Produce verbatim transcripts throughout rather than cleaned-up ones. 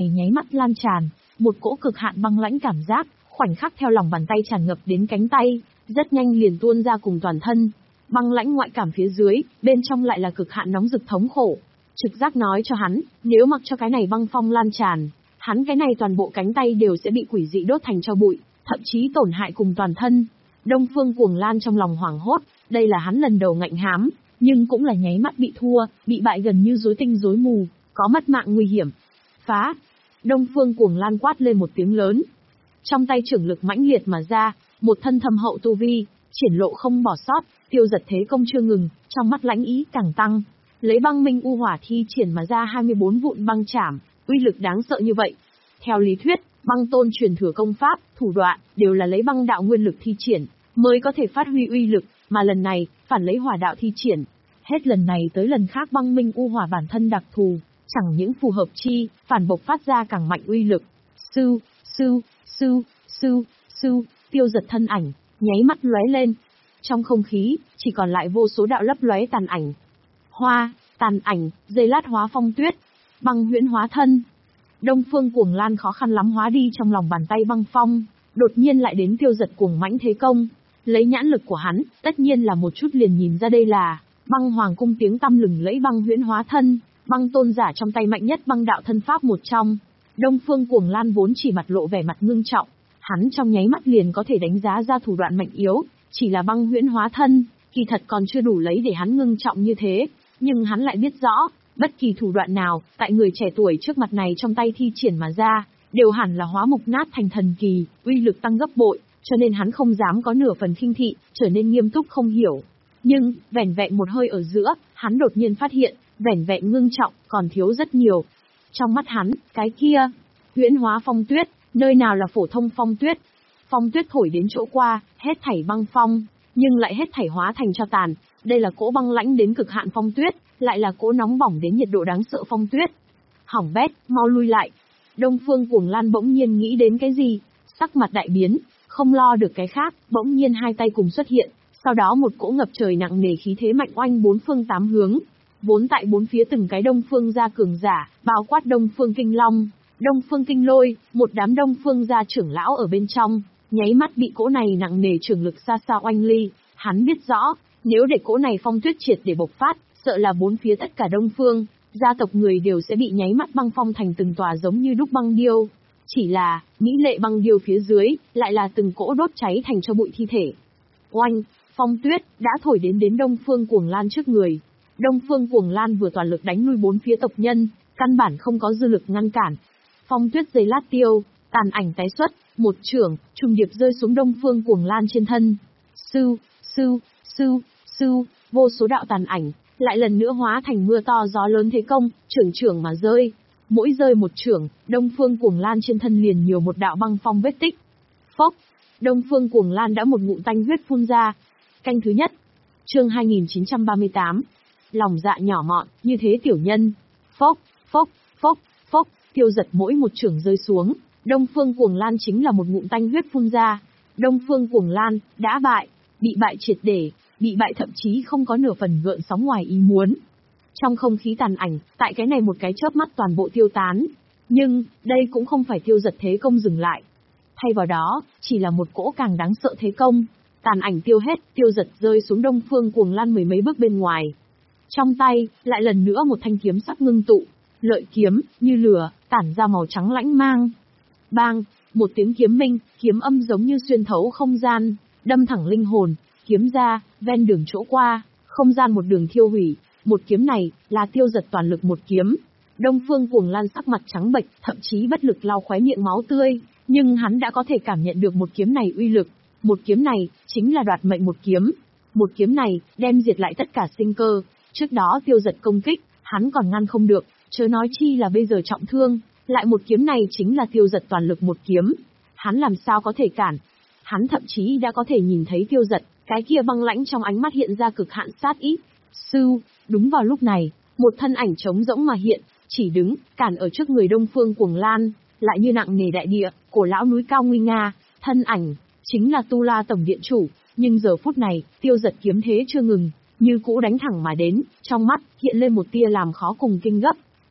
nháy mắt lan tràn, một cỗ cực hạn băng lãnh cảm giác, khoảnh khắc theo lòng bàn tay tràn ngập đến cánh tay, rất nhanh liền tuôn ra cùng toàn thân. Băng lãnh ngoại cảm phía dưới, bên trong lại là cực hạn nóng rực thống khổ. Trực giác nói cho hắn, nếu mặc cho cái này băng phong lan tràn, hắn cái này toàn bộ cánh tay đều sẽ bị quỷ dị đốt thành tro bụi, thậm chí tổn hại cùng toàn thân. Đông Phương Cuồng Lan trong lòng hoảng hốt, đây là hắn lần đầu ngạnh hám, nhưng cũng là nháy mắt bị thua, bị bại gần như rối tinh rối mù, có mất mạng nguy hiểm. Phá! Đông Phương Cuồng Lan quát lên một tiếng lớn. Trong tay trưởng lực mãnh liệt mà ra, một thân thâm hậu tu vi, triển lộ không bỏ sót, tiêu giật thế công chưa ngừng, trong mắt lãnh ý càng tăng. Lấy băng minh u hỏa thi triển mà ra hai mươi bốn vụn băng chảm, uy lực đáng sợ như vậy. Theo lý thuyết, băng tôn truyền thừa công pháp, thủ đoạn, đều là lấy băng đạo nguyên lực thi triển, mới có thể phát huy uy lực, mà lần này, phản lấy hỏa đạo thi triển. Hết lần này tới lần khác băng minh u hỏa bản thân đặc thù, chẳng những phù hợp chi, phản bộc phát ra càng mạnh uy lực. Sư, sư, sư, sư, sư, tiêu giật thân ảnh, nháy mắt lóe lên. Trong không khí, chỉ còn lại vô số đạo lấp lóe tàn ảnh. Hoa, tàn ảnh, dây lát hóa phong tuyết, băng huyễn hóa thân. Đông Phương Cuồng Lan khó khăn lắm hóa đi trong lòng bàn tay băng phong, đột nhiên lại đến tiêu giật cuồng mãnh thế công. Lấy nhãn lực của hắn, tất nhiên là một chút liền nhìn ra đây là băng hoàng cung tiếng tăm lừng lẫy băng huyễn hóa thân, băng tôn giả trong tay mạnh nhất băng đạo thân pháp một trong. Đông Phương Cuồng Lan vốn chỉ mặt lộ vẻ mặt ngưng trọng, hắn trong nháy mắt liền có thể đánh giá ra thủ đoạn mạnh yếu, chỉ là băng huyễn hóa thân, kỳ thật còn chưa đủ lấy để hắn ngưng trọng như thế, nhưng hắn lại biết rõ, bất kỳ thủ đoạn nào, tại người trẻ tuổi trước mặt này trong tay thi triển mà ra, đều hẳn là hóa mục nát thành thần kỳ, uy lực tăng gấp bội, cho nên hắn không dám có nửa phần khinh thị, trở nên nghiêm túc không hiểu. Nhưng, vẻn vẹn một hơi ở giữa, hắn đột nhiên phát hiện, vẻn vẹn ngưng trọng, còn thiếu rất nhiều. Trong mắt hắn, cái kia, huyễn hóa phong tuyết, nơi nào là phổ thông phong tuyết. Phong tuyết thổi đến chỗ qua, hết thảy băng phong, nhưng lại hết thảy hóa thành cho tàn. Đây là cỗ băng lãnh đến cực hạn phong tuyết, lại là cỗ nóng bỏng đến nhiệt độ đáng sợ phong tuyết. Hỏng bét, mau lui lại. Đông Phương Cuồng Lan bỗng nhiên nghĩ đến cái gì, sắc mặt đại biến, không lo được cái khác, bỗng nhiên hai tay cùng xuất hiện, sau đó một cỗ ngập trời nặng nề khí thế mạnh oanh bốn phương tám hướng. Vốn tại bốn phía từng cái Đông Phương gia cường giả, bao quát Đông Phương Kinh Long, Đông Phương Kinh Lôi, một đám Đông Phương gia trưởng lão ở bên trong, nháy mắt bị cỗ này nặng nề trường lực xa xa oanh ly. Hắn biết rõ, nếu để cỗ này phong tuyết triệt để bộc phát, sợ là bốn phía tất cả Đông Phương gia tộc người đều sẽ bị nháy mắt băng phong thành từng tòa giống như đúc băng điêu. Chỉ là, mỹ lệ băng điêu phía dưới, lại là từng cỗ đốt cháy thành cho bụi thi thể. Oanh, phong tuyết đã thổi đến đến Đông Phương Cuồng Lan trước người. Đông Phương Cuồng Lan vừa toàn lực đánh lui bốn phía tộc nhân, căn bản không có dư lực ngăn cản. Phong tuyết giây lát tiêu, tàn ảnh tái xuất, một chưởng, trùng điệp rơi xuống Đông Phương Cuồng Lan trên thân. Sư, sư, sư, sư, vô số đạo tàn ảnh, lại lần nữa hóa thành mưa to gió lớn thế công, chưởng chưởng mà rơi. Mỗi rơi một chưởng, Đông Phương Cuồng Lan trên thân liền nhiều một đạo băng phong vết tích. Phốc, Đông Phương Cuồng Lan đã một ngụm tanh huyết phun ra. Canh thứ nhất. Chương hai nghìn chín trăm ba mươi tám. Lòng dạ nhỏ mọn, như thế tiểu nhân. Phốc, phốc, phốc, phốc, tiêu giật mỗi một chưởng rơi xuống, Đông Phương Cuồng Lan chính là một ngụm tanh huyết phun ra. Đông Phương Cuồng Lan đã bại, bị bại triệt để, bị bại thậm chí không có nửa phần gợn sóng ngoài ý muốn. Trong không khí tàn ảnh, tại cái này một cái chớp mắt toàn bộ tiêu tán. Nhưng, đây cũng không phải tiêu giật thế công dừng lại. Thay vào đó, chỉ là một cỗ càng đáng sợ thế công. Tàn ảnh tiêu hết, tiêu giật rơi xuống Đông Phương Cuồng Lan mười mấy bước bên ngoài. Trong tay, lại lần nữa một thanh kiếm sắc ngưng tụ, lợi kiếm, như lửa, tản ra màu trắng lãnh mang. Bang, một tiếng kiếm minh, kiếm âm giống như xuyên thấu không gian, đâm thẳng linh hồn, kiếm ra, ven đường chỗ qua, không gian một đường thiêu hủy. Một kiếm này, là tiêu giật toàn lực một kiếm. Đông Phương Cuồng Lan sắc mặt trắng bệch, thậm chí bất lực lau khóe miệng máu tươi, nhưng hắn đã có thể cảm nhận được một kiếm này uy lực. Một kiếm này, chính là đoạt mệnh một kiếm. Một kiếm này, đem diệt lại tất cả sinh cơ. Trước đó tiêu giật công kích, hắn còn ngăn không được, chớ nói chi là bây giờ trọng thương, lại một kiếm này chính là tiêu giật toàn lực một kiếm. Hắn làm sao có thể cản? Hắn thậm chí đã có thể nhìn thấy tiêu giật, cái kia băng lãnh trong ánh mắt hiện ra cực hạn sát ý. Sư, đúng vào lúc này, một thân ảnh trống rỗng mà hiện, chỉ đứng, cản ở trước người Đông Phương Cuồng Lan, lại như nặng nề đại địa, cổ lão núi cao nguy nga, thân ảnh, chính là Tu La Tổng Điện Chủ, nhưng giờ phút này, tiêu giật kiếm thế chưa ngừng, như cũ đánh thẳng mà đến, trong mắt, hiện lên một tia làm khó cùng kinh gấp.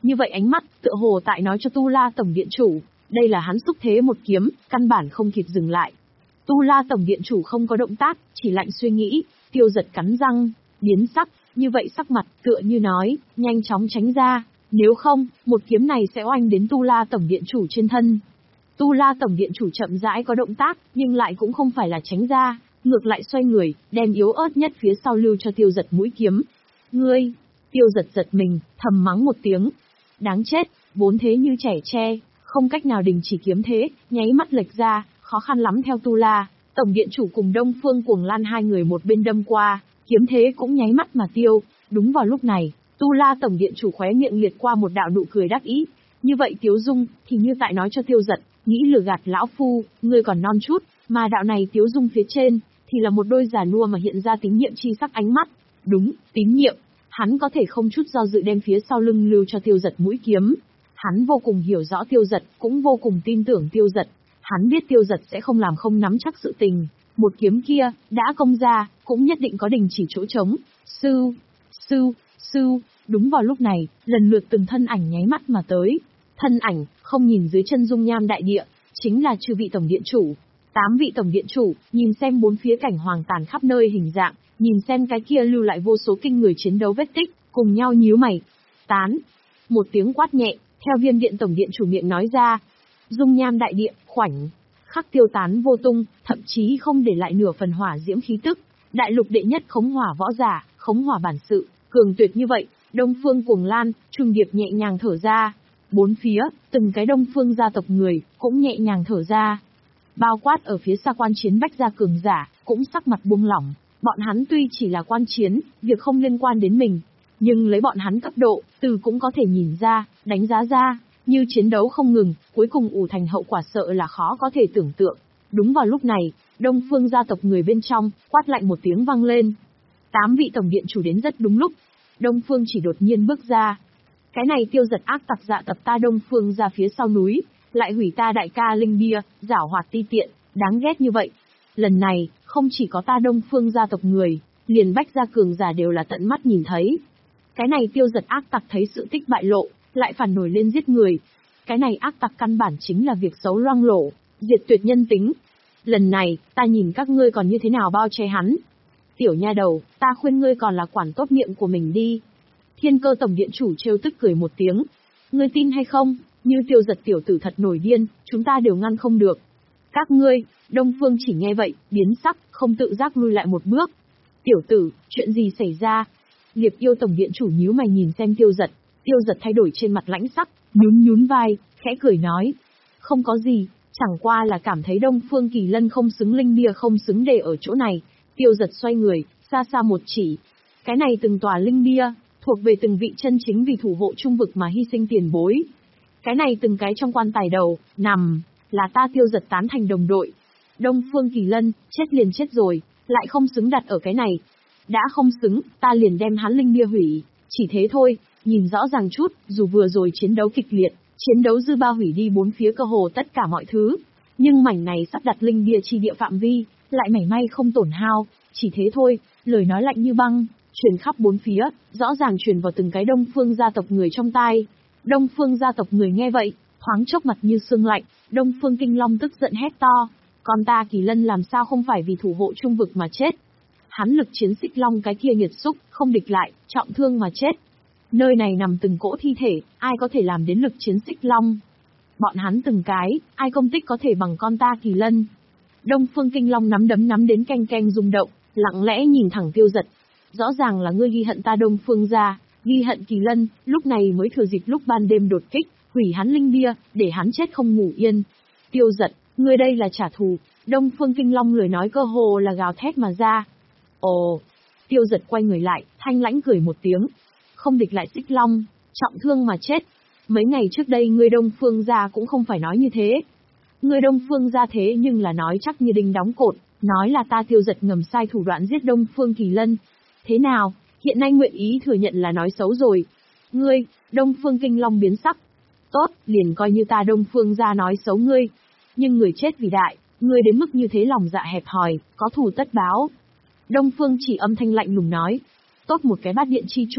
Như vậy ánh mắt, tựa hồ tại nói cho Tu La Tổng Điện Chủ, đây là hắn xúc thế một kiếm, căn bản không kịp dừng lại. Tu La Tổng Điện Chủ không có động tác, chỉ lạnh suy nghĩ, Tiêu Giật cắn răng, biến sắc, như vậy sắc mặt, tựa như nói, nhanh chóng tránh ra, nếu không, một kiếm này sẽ oanh đến Tu La Tổng Điện Chủ trên thân. Tu La Tổng Điện Chủ chậm rãi có động tác, nhưng lại cũng không phải là tránh ra, ngược lại xoay người, đem yếu ớt nhất phía sau lưu cho Tiêu Giật mũi kiếm. Ngươi! Tiêu Giật giật mình, thầm mắng một tiếng. Đáng chết, vốn thế như trẻ tre, không cách nào đình chỉ kiếm thế, nháy mắt lệch ra, khó khăn lắm theo Tu La Tổng Điện Chủ cùng Đông Phương Cuồng Lan hai người một bên đâm qua, kiếm thế cũng nháy mắt mà tiêu. Đúng vào lúc này, Tu La Tổng Điện Chủ khóe miệng liệt qua một đạo nụ cười đắc ý. Như vậy Tiếu Dung, thì như tại nói cho Tiêu Giật, nghĩ lừa gạt lão phu, ngươi còn non chút, mà đạo này Tiếu Dung phía trên, thì là một đôi già nua mà hiện ra tín nhiệm chi sắc ánh mắt. Đúng, tín nhiệm. Hắn có thể không chút do dự đem phía sau lưng lưu cho Tiêu Giật mũi kiếm. Hắn vô cùng hiểu rõ Tiêu Giật, cũng vô cùng tin tưởng Tiêu Giật. Hắn biết Tiêu Giật sẽ không làm không nắm chắc sự tình. Một kiếm kia, đã công ra, cũng nhất định có đình chỉ chỗ trống. Sư, sư, sư, đúng vào lúc này, lần lượt từng thân ảnh nháy mắt mà tới. Thân ảnh, không nhìn dưới chân dung nham đại địa, chính là chư vị Tổng Điện Chủ. Tám vị Tổng Điện Chủ, nhìn xem bốn phía cảnh hoàng tàn khắp nơi hình dạng, nhìn xem cái kia lưu lại vô số kinh người chiến đấu vết tích, cùng nhau nhíu mày. Tán. Một tiếng quát nhẹ, theo Viêm Điện Tổng Điện Chủ miệng nói ra. Dung nham đại địa, khoảnh khắc tiêu tán vô tung, thậm chí không để lại nửa phần hỏa diễm khí tức. Đại lục đệ nhất khống hỏa võ giả, khống hỏa bản sự, cường tuyệt như vậy, Đông Phương Cuồng Lan, Trung Điệp nhẹ nhàng thở ra. Bốn phía, từng cái Đông Phương gia tộc người, cũng nhẹ nhàng thở ra. Bao quát ở phía xa quan chiến bách gia cường giả, cũng sắc mặt buông lỏng. Bọn hắn tuy chỉ là quan chiến, việc không liên quan đến mình, nhưng lấy bọn hắn cấp độ, từ cũng có thể nhìn ra, đánh giá ra, như chiến đấu không ngừng, cuối cùng ủ thành hậu quả sợ là khó có thể tưởng tượng. Đúng vào lúc này, Đông Phương gia tộc người bên trong, quát lạnh một tiếng vang lên. Tám vị Tổng Điện Chủ đến rất đúng lúc. Đông Phương chỉ đột nhiên bước ra. Cái này Tiêu Giật ác tặc dạ tập ta Đông Phương ra phía sau núi, lại hủy ta đại ca linh bia, giảo hoạt ti tiện, đáng ghét như vậy. Lần này, không chỉ có ta Đông Phương gia tộc người, liền bách gia cường giả đều là tận mắt nhìn thấy. Cái này Tiêu Giật ác tặc thấy sự tích bại lộ, lại phản nổi lên giết người. Cái này ác tặc căn bản chính là việc xấu loang lổ, diệt tuyệt nhân tính. Lần này, ta nhìn các ngươi còn như thế nào bao che hắn. Tiểu nha đầu, ta khuyên ngươi còn là quản tốt miệng của mình đi. Thiên Cơ Tổng Điện Chủ trêu tức cười một tiếng. Ngươi tin hay không, như Tiêu Giật tiểu tử thật nổi điên, chúng ta đều ngăn không được. Các ngươi, Đông Phương chỉ nghe vậy, biến sắc, không tự giác lui lại một bước. Tiểu tử, chuyện gì xảy ra? Liệp Yêu Tổng Điện Chủ nhíu mày nhìn xem Tiêu Giật. Tiêu Giật thay đổi trên mặt lãnh sắc, nhún nhún vai, khẽ cười nói. Không có gì, chẳng qua là cảm thấy Đông Phương Kỳ Lân không xứng linh bia không xứng để ở chỗ này. Tiêu Giật xoay người, xa xa một chỉ. Cái này từng tòa linh bia, thuộc về từng vị chân chính vì thủ hộ trung vực mà hy sinh tiền bối. Cái này từng cái trong quan tài đầu, nằm, là ta Tiêu Giật tán thành đồng đội. Đông Phương Kỳ Lân, chết liền chết rồi, lại không xứng đặt ở cái này. Đã không xứng, ta liền đem hắn linh bia hủy, chỉ thế thôi, nhìn rõ ràng chút, dù vừa rồi chiến đấu kịch liệt, chiến đấu dư ba hủy đi bốn phía cơ hồ tất cả mọi thứ. Nhưng mảnh này sắp đặt linh bia chi địa phạm vi, lại mảy may không tổn hao, chỉ thế thôi, lời nói lạnh như băng, truyền khắp bốn phía, rõ ràng truyền vào từng cái Đông Phương gia tộc người trong tai. Đông Phương gia tộc người nghe vậy, thoáng chốc mặt như sương lạnh, Đông Phương Kinh Long tức giận hét to, còn ta Kỳ Lân làm sao không phải vì thủ hộ trung vực mà chết. Hắn lực chiến Xích Long cái kia nghiệt xúc, không địch lại, trọng thương mà chết. Nơi này nằm từng cỗ thi thể, ai có thể làm đến lực chiến Xích Long? Bọn hắn từng cái, ai công tích có thể bằng con ta Kỳ Lân? Đông Phương Kinh Long nắm đấm nắm đến canh canh rung động, lặng lẽ nhìn thẳng Tiêu Giật. Rõ ràng là ngươi ghi hận ta Đông Phương gia, ghi hận Kỳ Lân, lúc này mới thừa dịp lúc ban đêm đột kích, hủy hắn linh bia, để hắn chết không ngủ yên. Tiêu Giật, ngươi đây là trả thù. Đông Phương Kinh Long lời nói cơ hồ là gào thét mà ra. Ồ, Tiêu Giật quay người lại, thanh lãnh cười một tiếng. Không địch lại Xích Long, trọng thương mà chết. Mấy ngày trước đây ngươi Đông Phương gia cũng không phải nói như thế. Ngươi Đông Phương gia thế nhưng là nói chắc như đinh đóng cột, nói là ta Tiêu Giật ngầm sai thủ đoạn giết Đông Phương Kỳ Lân. Thế nào, hiện nay nguyện ý thừa nhận là nói xấu rồi. Ngươi, Đông Phương Kinh Long biến sắc. Tốt, liền coi như ta Đông Phương gia nói xấu ngươi. Nhưng người chết vì đại, ngươi đến mức như thế lòng dạ hẹp hòi, có thù tất báo. Đông Phương chỉ âm thanh lạnh lùng nói. Tốt một cái bát điện chi chủ,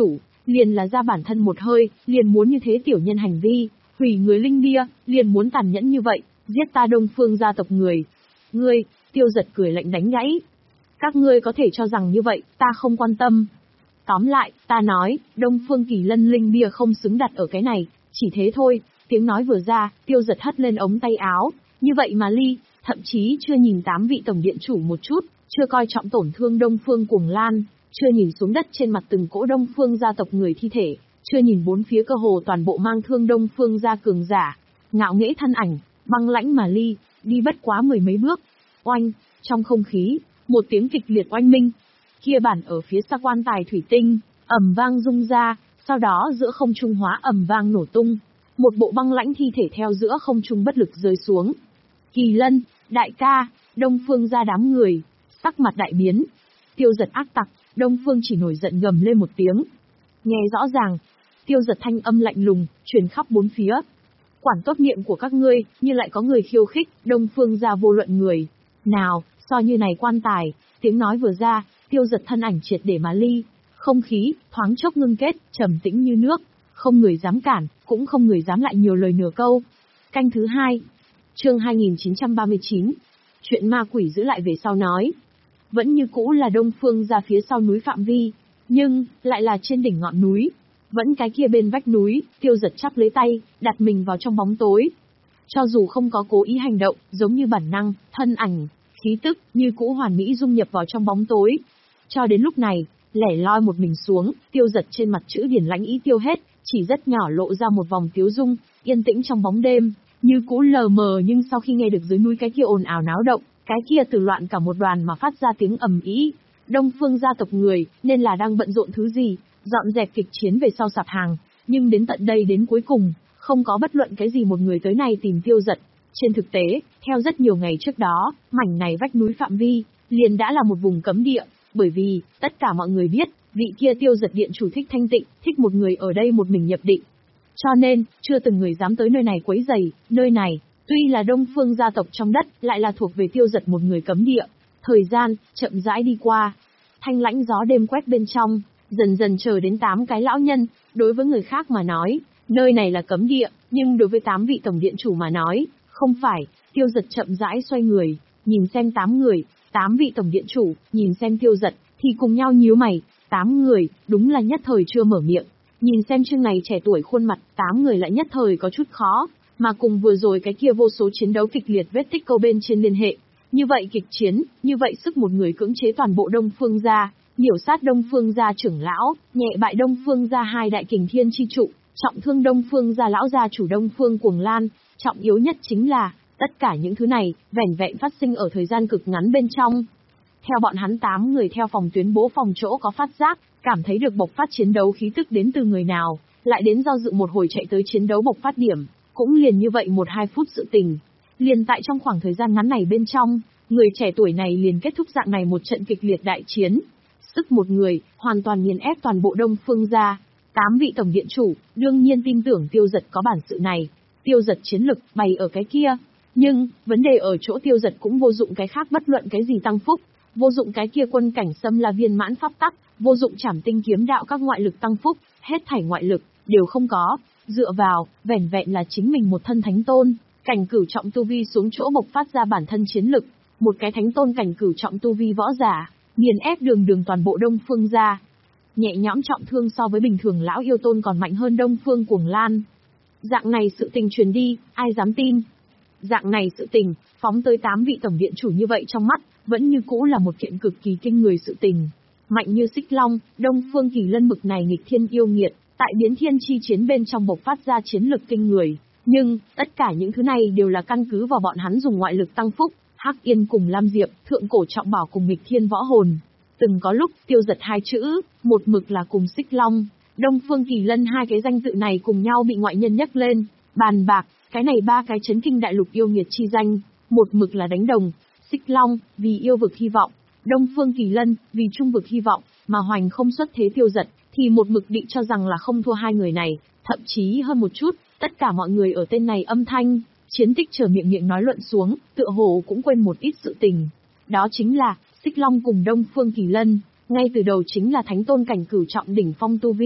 liền là ra bản thân một hơi, liền muốn như thế tiểu nhân hành vi, hủy người linh bia, liền muốn tàn nhẫn như vậy, giết ta Đông Phương gia tộc người. Ngươi, Tiêu Giật cười lạnh đánh gãy. Các ngươi có thể cho rằng như vậy, ta không quan tâm. Tóm lại, ta nói, Đông Phương Kỳ Lân linh bia không xứng đặt ở cái này, chỉ thế thôi. Tiếng nói vừa ra, Tiêu Giật hất lên ống tay áo, như vậy mà ly, thậm chí chưa nhìn tám vị tổng điện chủ một chút, chưa coi trọng tổn thương Đông Phương Cuồng Lan, chưa nhìn xuống đất trên mặt từng cỗ Đông Phương gia tộc người thi thể, chưa nhìn bốn phía cơ hồ toàn bộ mang thương Đông Phương gia cường giả, ngạo nghễ thân ảnh, băng lãnh mà ly, đi bất quá mười mấy bước. Oanh, trong không khí, một tiếng kịch liệt oanh minh. Kia bản ở phía xa quan tài thủy tinh, ầm vang rung ra, sau đó giữa không trung hóa ầm vang nổ tung, một bộ băng lãnh thi thể theo giữa không trung bất lực rơi xuống. Kỳ Lân, đại ca, Đông Phương gia đám người, sắc mặt đại biến. Tiêu Giật ác tặc, Đông Phương chỉ nổi giận gầm lên một tiếng. Nghe rõ ràng, Tiêu Giật thanh âm lạnh lùng, truyền khắp bốn phía. Quản tốt miệng của các ngươi, như lại có người khiêu khích, Đông Phương gia vô luận người. Nào, so như này quan tài, tiếng nói vừa ra, Tiêu Giật thân ảnh triệt để mà ly. Không khí, thoáng chốc ngưng kết, trầm tĩnh như nước, không người dám cản, cũng không người dám lại nhiều lời nửa câu. Canh thứ hai, chương hai nghìn chín trăm ba mươi chín, chuyện ma quỷ giữ lại về sau nói. Vẫn như cũ là Đông Phương ra phía sau núi phạm vi, nhưng, lại là trên đỉnh ngọn núi. Vẫn cái kia bên vách núi, Tiêu Giật chắp lấy tay, đặt mình vào trong bóng tối. Cho dù không có cố ý hành động, giống như bản năng, thân ảnh, khí tức, như cũ hoàn mỹ dung nhập vào trong bóng tối. Cho đến lúc này, lẻ loi một mình xuống, Tiêu Giật trên mặt chữ điển lãnh ý tiêu hết, chỉ rất nhỏ lộ ra một vòng tiếu dung, yên tĩnh trong bóng đêm, như cũ lờ mờ nhưng sau khi nghe được dưới núi cái kia ồn ào náo động, cái kia từ loạn cả một đoàn mà phát ra tiếng ầm ĩ, Đông Phương gia tộc người, nên là đang bận rộn thứ gì, dọn dẹp kịch chiến về sau sạp hàng, nhưng đến tận đây đến cuối cùng, không có bất luận cái gì một người tới này tìm Tiêu Giật. Trên thực tế, theo rất nhiều ngày trước đó, mảnh này vách núi phạm vi, liền đã là một vùng cấm địa, bởi vì, tất cả mọi người biết, vị kia Tiêu Giật điện chủ thích thanh tịnh, thích một người ở đây một mình nhập định. Cho nên, chưa từng người dám tới nơi này quấy rầy, nơi này, tuy là Đông Phương gia tộc trong đất, lại là thuộc về Tiêu Giật một người cấm địa. Thời gian, chậm rãi đi qua. Thanh lãnh gió đêm quét bên trong, dần dần chờ đến tám cái lão nhân, đối với người khác mà nói, nơi này là cấm địa, nhưng đối với tám vị tổng điện chủ mà nói, không phải. Tiêu Giật chậm rãi xoay người, nhìn xem tám người, tám vị tổng điện chủ, nhìn xem Tiêu Giật, thì cùng nhau nhíu mày, tám người, đúng là nhất thời chưa mở miệng. Nhìn xem chương này trẻ tuổi khuôn mặt, tám người lại nhất thời có chút khó, mà cùng vừa rồi cái kia vô số chiến đấu kịch liệt vết tích câu bên trên liên hệ. Như vậy kịch chiến, như vậy sức một người cưỡng chế toàn bộ Đông Phương gia, nhiễu sát Đông Phương gia trưởng lão, nhẹ bại Đông Phương gia hai đại kình thiên chi trụ, trọng thương Đông Phương gia lão gia chủ Đông Phương Cuồng Lan, trọng yếu nhất chính là, tất cả những thứ này, vẻn vẹn phát sinh ở thời gian cực ngắn bên trong. Theo bọn hắn tám người theo phòng tuyến bố phòng chỗ có phát giác, cảm thấy được bộc phát chiến đấu khí tức đến từ người nào, lại đến do dự một hồi chạy tới chiến đấu bộc phát điểm, cũng liền như vậy một hai phút sự tình. Liền tại trong khoảng thời gian ngắn này bên trong, người trẻ tuổi này liền kết thúc dạng này một trận kịch liệt đại chiến. Sức một người, hoàn toàn nghiền ép toàn bộ Đông Phương gia. Tám vị tổng điện chủ, đương nhiên tin tưởng Tiêu Giật có bản sự này. Tiêu Giật chiến lực, bày ở cái kia. Nhưng, vấn đề ở chỗ Tiêu Giật cũng vô dụng cái khác bất luận cái gì tăng phúc. Vô dụng cái kia quân cảnh xâm la viên mãn pháp tắc, vô dụng trảm tinh kiếm đạo các ngoại lực tăng phúc, hết thảy ngoại lực, đều không có. Dựa vào, vẻn vẹn là chính mình một thân thánh tôn, cảnh cửu trọng tu vi xuống chỗ bộc phát ra bản thân chiến lực. Một cái thánh tôn cảnh cửu trọng tu vi võ giả, nghiền ép đường đường toàn bộ Đông Phương gia. Nhẹ nhõm trọng thương so với bình thường lão yêu tôn còn mạnh hơn Đông Phương Cuồng Lan. Dạng này sự tình truyền đi, ai dám tin? Dạng này sự tình, phóng tới tám vị tổng điện chủ như vậy trong mắt, vẫn như cũ là một kiện cực kỳ kinh người sự tình. Mạnh như Xích Long, Đông Phương Kỳ Lân bực này nghịch thiên yêu nghiệt, tại biến thiên chi chiến bên trong bộc phát ra chiến lực kinh người. Nhưng, tất cả những thứ này đều là căn cứ vào bọn hắn dùng ngoại lực tăng phúc. Hắc Yên cùng Lam Diệp, thượng cổ trọng bảo cùng nghịch thiên võ hồn. Từng có lúc, Tiêu Giật hai chữ, một mực là cùng Xích Long, Đông Phương Kỳ Lân hai cái danh tự này cùng nhau bị ngoại nhân nhắc lên, bàn bạc, cái này ba cái chấn kinh đại lục yêu nghiệt chi danh, một mực là đánh đồng. Xích Long, vì yêu vực hy vọng, Đông Phương Kỳ Lân, vì trung vực hy vọng, mà hoành không xuất thế Tiêu Giật, thì một mực định cho rằng là không thua hai người này, thậm chí hơn một chút, tất cả mọi người ở tên này âm thanh, chiến tích trở miệng miệng nói luận xuống, tựa hồ cũng quên một ít sự tình. Đó chính là, Xích Long cùng Đông Phương Kỳ Lân, ngay từ đầu chính là thánh tôn cảnh cửu trọng đỉnh phong tu vi.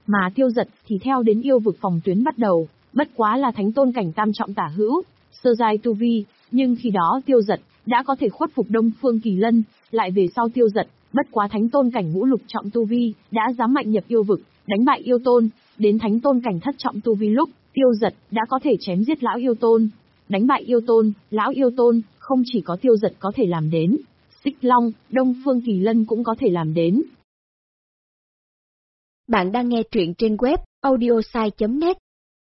Mà Tiêu Dật thì theo đến yêu vực phòng tuyến bắt đầu, bất quá là thánh tôn cảnh tam trọng tả hữu, sơ giai tu vi, nhưng khi đó Tiêu Dật đã có thể khuất phục Đông Phương Kỳ Lân, lại về sau Tiêu Dật, bất quá thánh tôn cảnh ngũ lục trọng tu vi, đã dám mạnh nhập yêu vực, đánh bại yêu tôn, đến thánh tôn cảnh thất trọng tu vi lúc, Tiêu Dật đã có thể chém giết lão yêu tôn, đánh bại yêu tôn, lão yêu tôn, không chỉ có Tiêu Dật có thể làm đến, Xích Long, Đông Phương Kỳ Lân cũng có thể làm đến. Bạn đang nghe truyện trên web audiosai chấm net.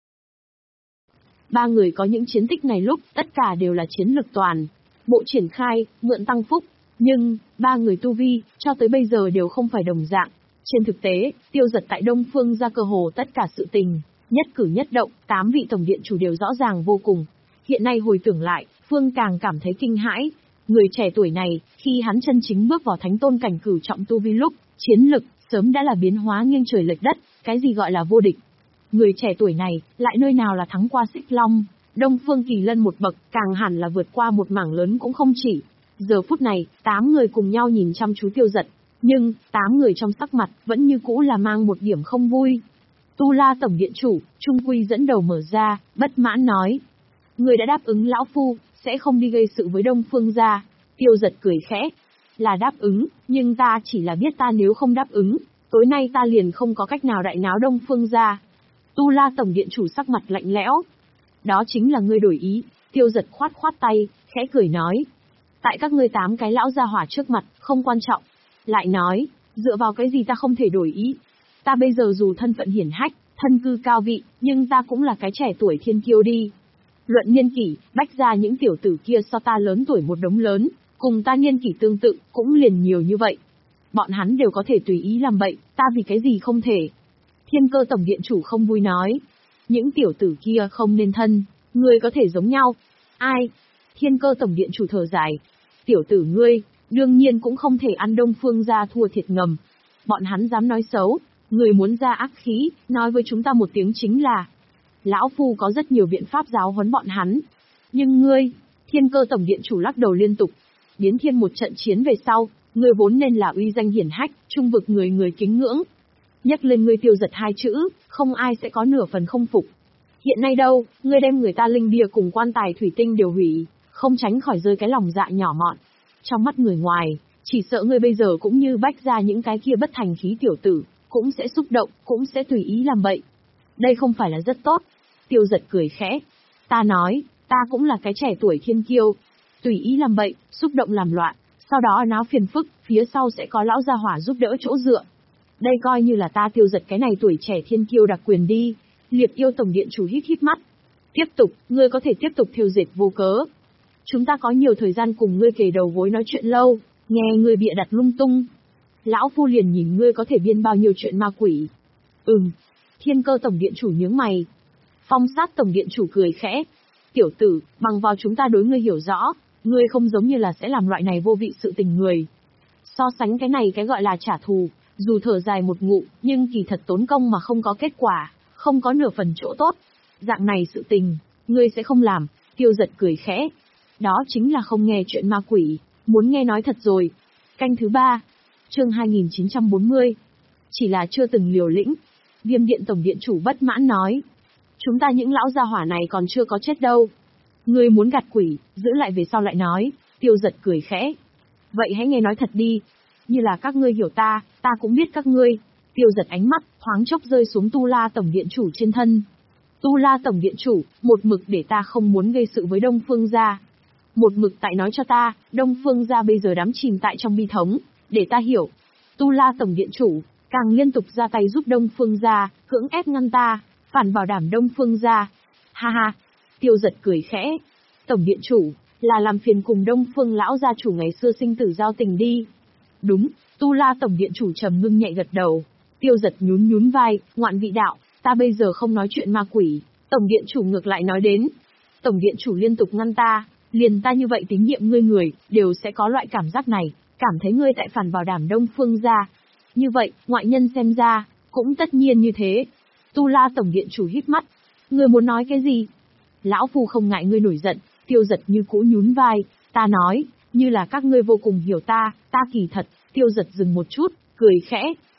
Ba người có những chiến tích này lúc, tất cả đều là chiến lực toàn bộ triển khai, mượn tăng phúc, nhưng, ba người tu vi, cho tới bây giờ đều không phải đồng dạng. Trên thực tế, Tiêu Dật tại Đông Phương ra cơ hồ tất cả sự tình, nhất cử nhất động, tám vị tổng điện chủ đều rõ ràng vô cùng. Hiện nay hồi tưởng lại, Phương càng cảm thấy kinh hãi. Người trẻ tuổi này, khi hắn chân chính bước vào thánh tôn cảnh cửu trọng tu vi lúc, chiến lực, sớm đã là biến hóa nghiêng trời lệch đất, cái gì gọi là vô địch. Người trẻ tuổi này, lại nơi nào là thắng qua Xích Long, Đông Phương Kỳ Lân một bậc, càng hẳn là vượt qua một mảng lớn cũng không chỉ. Giờ phút này, tám người cùng nhau nhìn chăm chú Tiêu Dật, nhưng, tám người trong sắc mặt, vẫn như cũ là mang một điểm không vui. Tu La Tổng Điện Chủ, Trung Quy dẫn đầu mở ra, bất mãn nói. Người đã đáp ứng lão phu, sẽ không đi gây sự với Đông Phương gia. Tiêu Dật cười khẽ. Là đáp ứng, nhưng ta chỉ là biết ta nếu không đáp ứng, tối nay ta liền không có cách nào đại náo Đông Phương gia. Tu La Tổng Điện Chủ sắc mặt lạnh lẽo. Đó chính là ngươi đổi ý. Tiêu Dật khoát khoát tay, khẽ cười nói. Tại các ngươi tám cái lão gia hỏa trước mặt, không quan trọng. Lại nói, dựa vào cái gì ta không thể đổi ý. Ta bây giờ dù thân phận hiển hách, thân cư cao vị, nhưng ta cũng là cái trẻ tuổi thiên kiêu đi. Luận niên kỷ, bách ra những tiểu tử kia so ta lớn tuổi một đống lớn, cùng ta niên kỷ tương tự, cũng liền nhiều như vậy. Bọn hắn đều có thể tùy ý làm bậy, ta vì cái gì không thể. Thiên Cơ Tổng Điện Chủ không vui nói. Những tiểu tử kia không nên thân, người có thể giống nhau. Ai? Thiên Cơ Tổng Điện Chủ thở dài. Tiểu tử ngươi, đương nhiên cũng không thể ăn Đông Phương gia thua thiệt ngầm. Bọn hắn dám nói xấu, người muốn ra ác khí, nói với chúng ta một tiếng chính là. Lão Phu có rất nhiều biện pháp giáo huấn bọn hắn. Nhưng ngươi, Thiên Cơ Tổng Điện Chủ lắc đầu liên tục. Biến thiên một trận chiến về sau, ngươi vốn nên là uy danh hiển hách, trung vực người người kính ngưỡng. Nhắc lên ngươi Tiêu Dật hai chữ, không ai sẽ có nửa phần không phục. Hiện nay đâu, ngươi đem người ta linh bia cùng quan tài thủy tinh đều hủy, không tránh khỏi rơi cái lòng dạ nhỏ mọn. Trong mắt người ngoài, chỉ sợ ngươi bây giờ cũng như bách ra những cái kia bất thành khí tiểu tử, cũng sẽ xúc động, cũng sẽ tùy ý làm bậy. Đây không phải là rất tốt. Tiêu Dật cười khẽ. Ta nói, ta cũng là cái trẻ tuổi thiên kiêu. Tùy ý làm bậy, xúc động làm loạn, sau đó náo phiền phức, phía sau sẽ có lão gia hỏa giúp đỡ chỗ dựa. Đây coi như là ta Tiêu Dật cái này tuổi trẻ thiên kiêu đặc quyền đi. Liệp Yêu Tổng Điện Chủ hít hít mắt. Tiếp tục, ngươi có thể tiếp tục thiêu dệt vô cớ. Chúng ta có nhiều thời gian cùng ngươi kề đầu gối nói chuyện lâu, nghe ngươi bịa đặt lung tung. Lão Phu liền nhìn ngươi có thể biên bao nhiêu chuyện ma quỷ. Ừm. Thiên Cơ Tổng Điện Chủ nhướng mày. Phong Sát Tổng Điện Chủ cười khẽ. Tiểu tử, bằng vào chúng ta đối ngươi hiểu rõ, ngươi không giống như là sẽ làm loại này vô vị sự tình người. So sánh cái này cái gọi là trả thù, dù thở dài một ngụ, nhưng kỳ thật tốn công mà không có kết quả, không có nửa phần chỗ tốt. Dạng này sự tình, ngươi sẽ không làm. Tiêu Dật cười khẽ. Đó chính là không nghe chuyện ma quỷ, muốn nghe nói thật rồi. Canh thứ ba, chương hai nghìn chín trăm bốn mươi. Chỉ là chưa từng liều lĩnh. Viêm Điện Tổng Điện Chủ bất mãn nói. Chúng ta những lão gia hỏa này còn chưa có chết đâu. Ngươi muốn gạt quỷ, giữ lại về sau lại nói. Tiêu Dật cười khẽ. Vậy hãy nghe nói thật đi. Như là các ngươi hiểu ta, ta cũng biết các ngươi. Tiêu Dật ánh mắt, thoáng chốc rơi xuống Tu La Tổng Điện Chủ trên thân. Tu La Tổng Điện Chủ, một mực để ta không muốn gây sự với Đông Phương gia. Một mực tại nói cho ta, Đông Phương gia bây giờ đắm chìm tại trong bi thống, để ta hiểu. Tu La Tổng Điện Chủ, càng liên tục ra tay giúp Đông Phương gia, cưỡng ép ngăn ta, phản bảo đảm Đông Phương gia. Ha ha, Tiêu Dật cười khẽ. Tổng Điện Chủ, là làm phiền cùng Đông Phương lão gia chủ ngày xưa sinh tử giao tình đi. Đúng, Tu La Tổng Điện Chủ trầm ngưng nhẹ gật đầu. Tiêu Dật nhún nhún vai, ngoạn vị đạo, ta bây giờ không nói chuyện ma quỷ. Tổng Điện Chủ ngược lại nói đến. Tổng Điện Chủ liên tục ngăn ta, liền ta như vậy tín nhiệm ngươi người, đều sẽ có loại cảm giác này, cảm thấy ngươi tại phản bảo đảm Đông Phương gia. Như vậy, ngoại nhân xem ra, cũng tất nhiên như thế. Tu La Tổng Điện Chủ hít mắt. Ngươi muốn nói cái gì? Lão Phu không ngại ngươi nổi giận. Tiêu Dật như cũ nhún vai. Ta nói, như là các ngươi vô cùng hiểu ta, ta kỳ thật. Tiêu Dật dừng một chút, cười khẽ.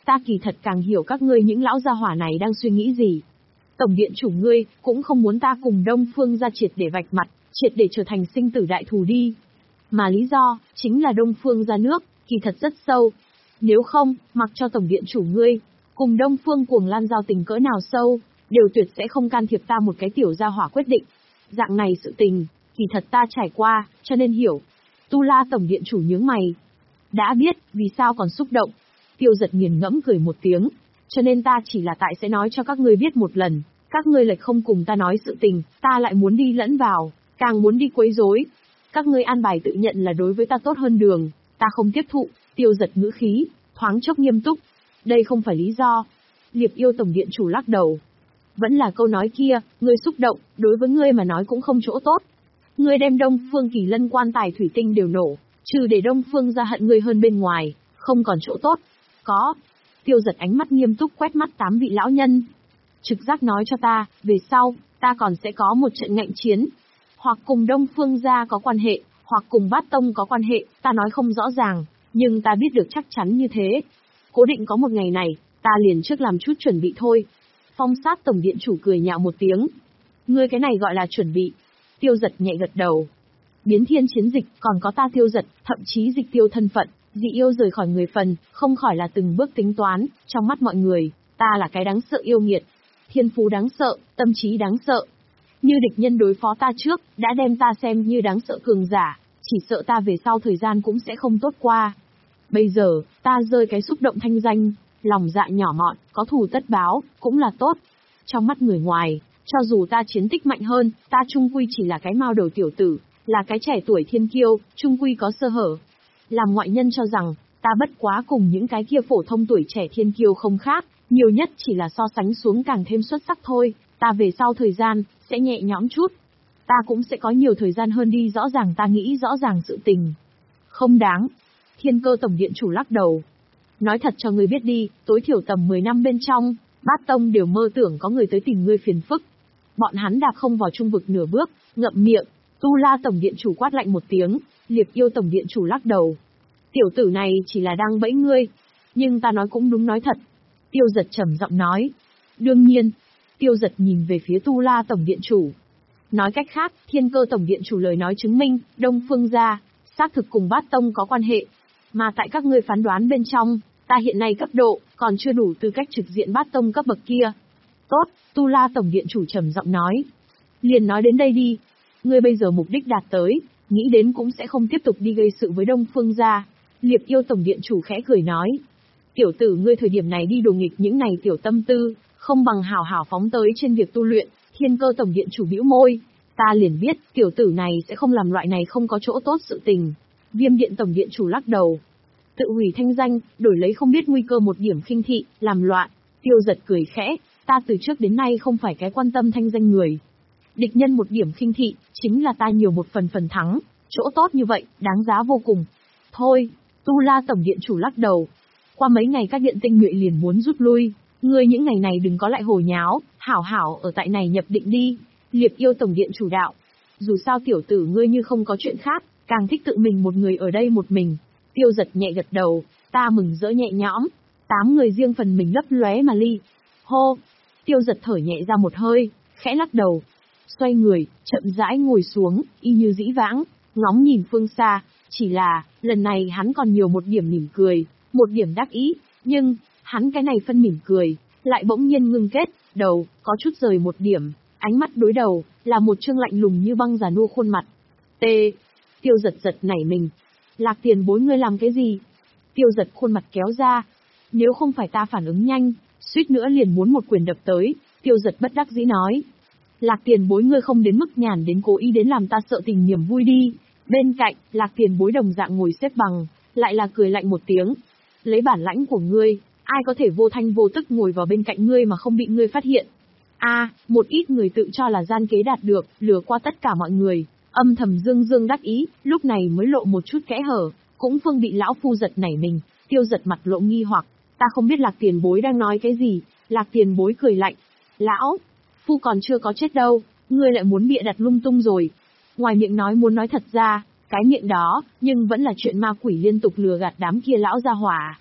ta kỳ thật càng hiểu các ngươi những lão gia hỏa này đang suy nghĩ gì. Tổng điện chủ ngươi, cũng không muốn ta cùng Đông Phương gia triệt để vạch mặt, triệt để trở thành sinh tử đại thù đi. Mà lý do, chính là Đông Phương gia nước, kỳ thật rất sâu. Nếu không, mặc cho tổng điện chủ ngươi, cùng Đông Phương Cuồng Lan giao tình cỡ nào sâu, đều tuyệt sẽ không can thiệp ta một cái tiểu gia hỏa quyết định. Dạng này sự tình, kỳ thật ta trải qua, cho nên hiểu. Tu La tổng điện chủ nhướng mày. Đã biết, vì sao còn xúc động. Tiêu Giật nghiền ngẫm cười một tiếng. Cho nên ta chỉ là tại sẽ nói cho các ngươi biết một lần. Các ngươi lại không cùng ta nói sự tình, ta lại muốn đi lẫn vào, càng muốn đi quấy rối. Các ngươi an bài tự nhận là đối với ta tốt hơn đường, ta không tiếp thụ. Tiêu Giật ngữ khí, thoáng chốc nghiêm túc. Đây không phải lý do. Liệp Yêu tổng điện chủ lắc đầu. Vẫn là câu nói kia, ngươi xúc động, đối với ngươi mà nói cũng không chỗ tốt. Ngươi đem Đông Phương Kỳ Lân quan tài thủy tinh đều nổ, trừ để Đông Phương gia hận ngươi hơn bên ngoài, không còn chỗ tốt. Có. Tiêu Giật ánh mắt nghiêm túc quét mắt tám vị lão nhân. Trực giác nói cho ta, về sau, ta còn sẽ có một trận ngạnh chiến. Hoặc cùng Đông Phương gia có quan hệ, hoặc cùng Bát Tông có quan hệ, ta nói không rõ ràng, nhưng ta biết được chắc chắn như thế. Cố định có một ngày này, ta liền trước làm chút chuẩn bị thôi. Phong Sát tổng điện chủ cười nhạo một tiếng. Ngươi cái này gọi là chuẩn bị. Tiêu Giật nhẹ gật đầu. Biến thiên chiến dịch, còn có ta Tiêu Giật, thậm chí dịch tiêu thân phận, dị yêu rời khỏi người phần, không khỏi là từng bước tính toán, trong mắt mọi người, ta là cái đáng sợ yêu nghiệt. Thiên phú đáng sợ, tâm trí đáng sợ. Như địch nhân đối phó ta trước, đã đem ta xem như đáng sợ cường giả, chỉ sợ ta về sau thời gian cũng sẽ không tốt qua. Bây giờ, ta rơi cái xúc động thanh danh, lòng dạ nhỏ mọn, có thù tất báo, cũng là tốt. Trong mắt người ngoài, cho dù ta chiến tích mạnh hơn, ta trung quy chỉ là cái mao đầu tiểu tử, là cái trẻ tuổi thiên kiêu, trung quy có sơ hở. Làm ngoại nhân cho rằng, ta bất quá cùng những cái kia phổ thông tuổi trẻ thiên kiêu không khác, nhiều nhất chỉ là so sánh xuống càng thêm xuất sắc thôi, ta về sau thời gian, sẽ nhẹ nhõm chút. Ta cũng sẽ có nhiều thời gian hơn đi rõ ràng ta nghĩ rõ ràng sự tình. Không đáng. Thiên Cơ tổng điện chủ lắc đầu. Nói thật cho ngươi biết đi, tối thiểu tầm mười năm bên trong, Bát Tông đều mơ tưởng có người tới tìm ngươi phiền phức. Bọn hắn đạp không vào trung vực nửa bước, ngậm miệng. Tu La tổng điện chủ quát lạnh một tiếng, Liệp Yêu tổng điện chủ lắc đầu. Tiểu tử này chỉ là đang bẫy ngươi, nhưng ta nói cũng đúng nói thật. Tiêu Giật trầm giọng nói. Đương nhiên. Tiêu Giật nhìn về phía Tu La tổng điện chủ. Nói cách khác, Thiên Cơ tổng điện chủ lời nói chứng minh, Đông Phương gia, xác thực cùng Bát Tông có quan hệ. Mà tại các ngươi phán đoán bên trong, ta hiện nay cấp độ, còn chưa đủ tư cách trực diện Bát Tông cấp bậc kia. Tốt, Tu La tổng điện chủ trầm giọng nói. Liền nói đến đây đi. Ngươi bây giờ mục đích đạt tới, nghĩ đến cũng sẽ không tiếp tục đi gây sự với Đông Phương gia. Liệp Yêu tổng điện chủ khẽ cười nói. Tiểu tử ngươi thời điểm này đi đùa nghịch những này tiểu tâm tư, không bằng hảo hảo phóng tới trên việc tu luyện. Thiên Cơ tổng điện chủ bĩu môi. Ta liền biết, tiểu tử này sẽ không làm loại này không có chỗ tốt sự tình. Viêm điện tổng điện chủ lắc đầu. Tự hủy thanh danh, đổi lấy không biết nguy cơ một điểm khinh thị, làm loạn. Tiêu Giật cười khẽ, ta từ trước đến nay không phải cái quan tâm thanh danh người. Địch nhân một điểm khinh thị, chính là ta nhiều một phần phần thắng, chỗ tốt như vậy, đáng giá vô cùng. Thôi, Tu La tổng điện chủ lắc đầu. Qua mấy ngày các điện tinh nhuệ liền muốn rút lui, ngươi những ngày này đừng có lại hồ nháo, hảo hảo ở tại này nhập định đi. Liệp Yêu tổng điện chủ đạo. Dù sao tiểu tử ngươi như không có chuyện khác, càng thích tự mình một người ở đây một mình. Tiêu Giật nhẹ gật đầu, ta mừng rỡ nhẹ nhõm. Tám người riêng phần mình lấp lóe mà ly. Hô! Tiêu Giật thở nhẹ ra một hơi, khẽ lắc đầu. Xoay người, chậm rãi ngồi xuống, y như dĩ vãng, ngóng nhìn phương xa. Chỉ là, lần này hắn còn nhiều một điểm mỉm cười, một điểm đắc ý. Nhưng, hắn cái này phân mỉm cười, lại bỗng nhiên ngưng kết, đầu, có chút rời một điểm. Ánh mắt đối đầu, là một trương lạnh lùng như băng già nua khuôn mặt. T. Tiêu Giật giật nảy mình. Lạc tiền bối ngươi làm cái gì? Tiêu Giật khuôn mặt kéo ra. Nếu không phải ta phản ứng nhanh, suýt nữa liền muốn một quyền đập tới. Tiêu Giật bất đắc dĩ nói. Lạc tiền bối ngươi không đến mức nhàn đến cố ý đến làm ta sợ tình niềm vui đi. Bên cạnh, Lạc tiền bối đồng dạng ngồi xếp bằng, lại là cười lạnh một tiếng. Lấy bản lãnh của ngươi, ai có thể vô thanh vô tức ngồi vào bên cạnh ngươi mà không bị ngươi phát hiện? A, à, một ít người tự cho là gian kế đạt được, lừa qua tất cả mọi người, âm thầm dương dương đắc ý, lúc này mới lộ một chút kẽ hở, cũng phương bị lão phu giật nảy mình. Tiêu Giật mặt lộ nghi hoặc, ta không biết Lạc tiền bối đang nói cái gì. Lạc tiền bối cười lạnh, lão phu còn chưa có chết đâu, ngươi lại muốn bịa đặt lung tung rồi. Ngoài miệng nói muốn nói thật ra, cái miệng đó, nhưng vẫn là chuyện ma quỷ liên tục lừa gạt đám kia lão gia hỏa.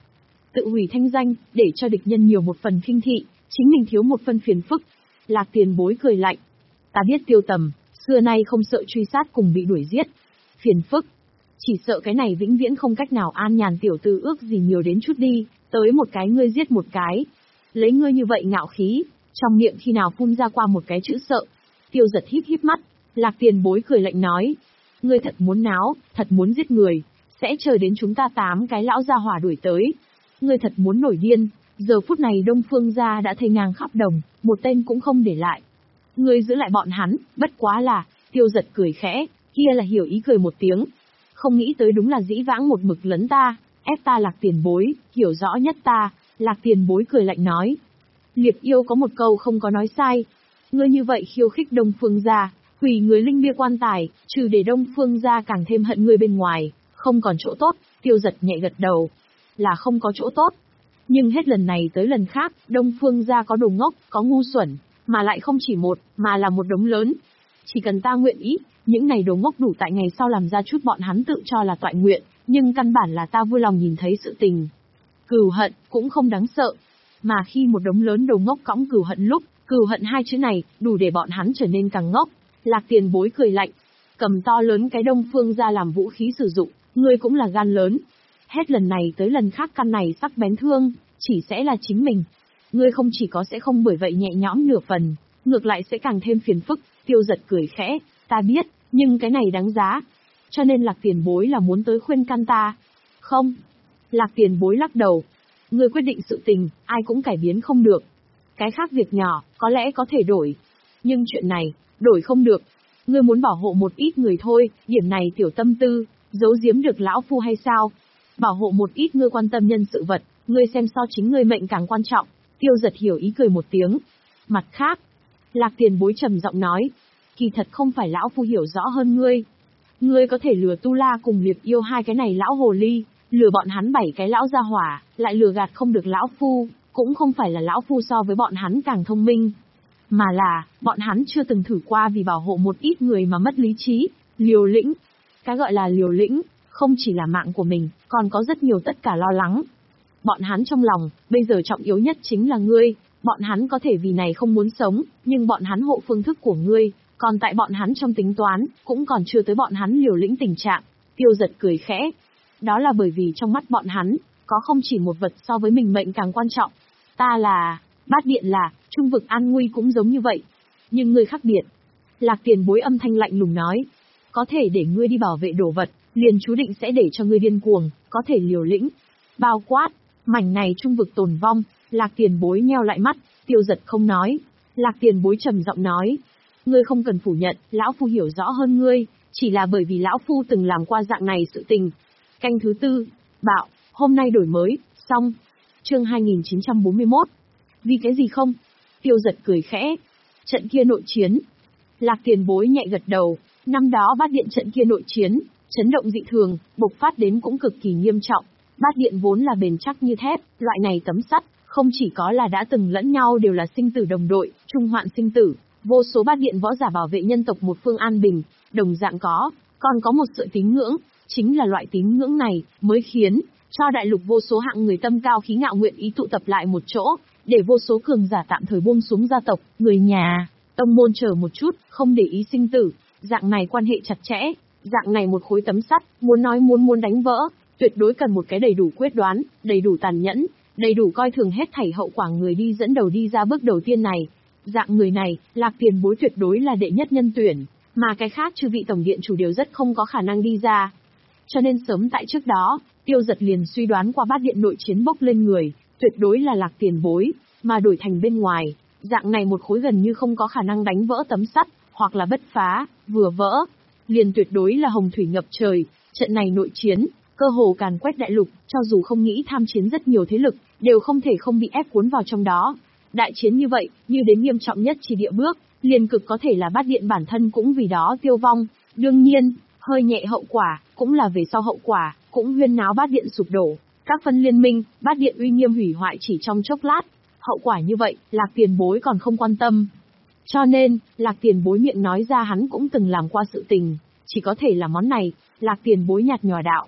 tự hủy thanh danh, để cho địch nhân nhiều một phần khinh thị, chính mình thiếu một phần phiền phức. Lạc Tiền Bối cười lạnh. Ta biết Tiêu Tầm, xưa nay không sợ truy sát cùng bị đuổi giết. Phiền phức. Chỉ sợ cái này vĩnh viễn không cách nào an nhàn tiểu tư ước gì nhiều đến chút đi, tới một cái ngươi giết một cái. Lấy ngươi như vậy ngạo khí, trong miệng khi nào phun ra qua một cái chữ sợ. Tiêu Giật híp híp mắt, Lạc Tiền Bối cười lạnh nói. Ngươi thật muốn náo, thật muốn giết người, sẽ chờ đến chúng ta tám cái lão gia hỏa đuổi tới. Ngươi thật muốn nổi điên, giờ phút này Đông Phương gia đã thây ngang khắp đồng, một tên cũng không để lại. Ngươi giữ lại bọn hắn, bất quá là, Tiêu Giật cười khẽ, kia là hiểu ý cười một tiếng. Không nghĩ tới đúng là dĩ vãng một mực lấn ta, ép ta Lạc Tiền Bối, hiểu rõ nhất ta. Lạc Tiền Bối cười lạnh nói. Liệt yêu có một câu không có nói sai. Ngươi như vậy khiêu khích Đông Phương gia, hủy người linh bia quan tài, trừ để Đông Phương gia càng thêm hận ngươi bên ngoài, không còn chỗ tốt. Tiêu Giật nhẹ gật đầu. Là không có chỗ tốt. Nhưng hết lần này tới lần khác, Đông Phương gia có đồ ngốc, có ngu xuẩn, mà lại không chỉ một, mà là một đống lớn. Chỉ cần ta nguyện ý, những này đồ ngốc đủ tại ngày sau làm ra chút bọn hắn tự cho là toại nguyện, nhưng căn bản là ta vui lòng nhìn thấy sự tình. Cừu hận, cũng không đáng sợ. Mà khi một đống lớn đồ ngốc cõng cừu hận lúc, cừu hận hai chữ này, đủ để bọn hắn trở nên càng ngốc. Lạc Tiền Bối cười lạnh. Cầm to lớn cái Đông Phương ra làm vũ khí sử dụng, ngươi cũng là gan lớn. Hết lần này tới lần khác căn này sắc bén thương, chỉ sẽ là chính mình. Ngươi không chỉ có sẽ không bởi vậy nhẹ nhõm nửa phần, ngược lại sẽ càng thêm phiền phức. Tiêu Giật cười khẽ, ta biết, nhưng cái này đáng giá. Cho nên Lạc Tiền Bối là muốn tới khuyên can ta. Không. Lạc Tiền Bối lắc đầu. Ngươi quyết định sự tình, ai cũng cải biến không được. Cái khác việc nhỏ, có lẽ có thể đổi. Nhưng chuyện này, đổi không được. Ngươi muốn bảo hộ một ít người thôi, điểm này tiểu tâm tư, giấu giếm được lão phu hay sao? Bảo hộ một ít ngươi quan tâm nhân sự vật, ngươi xem so chính ngươi mệnh càng quan trọng. Tiêu Giật hiểu ý cười một tiếng. Mặt khác, Lạc Tiền Bối trầm giọng nói, kỳ thật không phải lão phu hiểu rõ hơn ngươi. Ngươi có thể lừa Tu La cùng Liệt Yêu hai cái này lão hồ ly, lừa bọn hắn bảy cái lão gia hỏa, lại lừa gạt không được lão phu, cũng không phải là lão phu so với bọn hắn càng thông minh, mà là, bọn hắn chưa từng thử qua vì bảo hộ một ít người mà mất lý trí, liều lĩnh. Cái gọi là liều lĩnh, không chỉ là mạng của mình, còn có rất nhiều tất cả lo lắng. Bọn hắn trong lòng, bây giờ trọng yếu nhất chính là ngươi, bọn hắn có thể vì này không muốn sống, nhưng bọn hắn hộ phương thức của ngươi, còn tại bọn hắn trong tính toán, cũng còn chưa tới bọn hắn liều lĩnh tình trạng. Tiêu Giật cười khẽ. Đó là bởi vì trong mắt bọn hắn, có không chỉ một vật so với mình mệnh càng quan trọng. Ta là, Bát Điện là, trung vực an nguy cũng giống như vậy. Nhưng ngươi khác biệt. Lạc Tiền Bối âm thanh lạnh lùng nói. Có thể để ngươi đi bảo vệ đồ vật, liền chú định sẽ để cho ngươi điên cuồng, có thể liều lĩnh. Bao quát, mảnh này trung vực tồn vong. Lạc Tiền Bối nheo lại mắt, Tiêu Giật không nói. Lạc Tiền Bối trầm giọng nói. Ngươi không cần phủ nhận, lão phu hiểu rõ hơn ngươi, chỉ là bởi vì lão phu từng làm qua dạng này sự tình. Canh thứ tư, bạo, hôm nay đổi mới, xong. Chương hai nghìn chín trăm bốn mươi mốt. Vì cái gì không? Tiêu Giật cười khẽ. Trận kia nội chiến. Lạc Tiền Bối nhẹ gật đầu, năm đó Bát Điện trận kia nội chiến, chấn động dị thường, bộc phát đến cũng cực kỳ nghiêm trọng. Bát Điện vốn là bền chắc như thép, loại này tấm sắt, không chỉ có là đã từng lẫn nhau đều là sinh tử đồng đội, chung hoạn sinh tử, vô số Bát Điện võ giả bảo vệ nhân tộc một phương an bình, đồng dạng có, còn có một sự tín ngưỡng, chính là loại tín ngưỡng này, mới khiến cho đại lục vô số hạng người tâm cao khí ngạo nguyện ý tụ tập lại một chỗ, để vô số cường giả tạm thời buông xuống gia tộc, người nhà, tông môn chờ một chút, không để ý sinh tử, dạng này quan hệ chặt chẽ, dạng này một khối tấm sắt, muốn nói muốn muốn đánh vỡ, tuyệt đối cần một cái đầy đủ quyết đoán, đầy đủ tàn nhẫn, đầy đủ coi thường hết thảy hậu quả người đi dẫn đầu đi ra bước đầu tiên này. Dạng người này, Lạc Tiền Bối tuyệt đối là đệ nhất nhân tuyển, mà cái khác chư vị tổng điện chủ đều rất không có khả năng đi ra. Cho nên sớm tại trước đó, Tiêu Giật liền suy đoán qua Bát Điện nội chiến bốc lên người, tuyệt đối là Lạc Tiền Bối, mà đổi thành bên ngoài, dạng này một khối gần như không có khả năng đánh vỡ tấm sắt, hoặc là bất phá, vừa vỡ, liền tuyệt đối là hồng thủy ngập trời. Trận này nội chiến, cơ hồ càn quét đại lục, cho dù không nghĩ tham chiến rất nhiều thế lực, đều không thể không bị ép cuốn vào trong đó. Đại chiến như vậy, như đến nghiêm trọng nhất chỉ địa bước, liền cực có thể là Bát Điện bản thân cũng vì đó tiêu vong. Đương nhiên, hơi nhẹ hậu quả, cũng là về sau hậu quả, cũng huyên náo Bát Điện sụp đổ. Các phân liên minh, Bát Điện uy nghiêm hủy hoại chỉ trong chốc lát. Hậu quả như vậy, Lạc Tiền Bối còn không quan tâm. Cho nên, Lạc Tiền Bối miệng nói ra hắn cũng từng làm qua sự tình, chỉ có thể là món này. Lạc Tiền Bối nhạt nhòa đạo.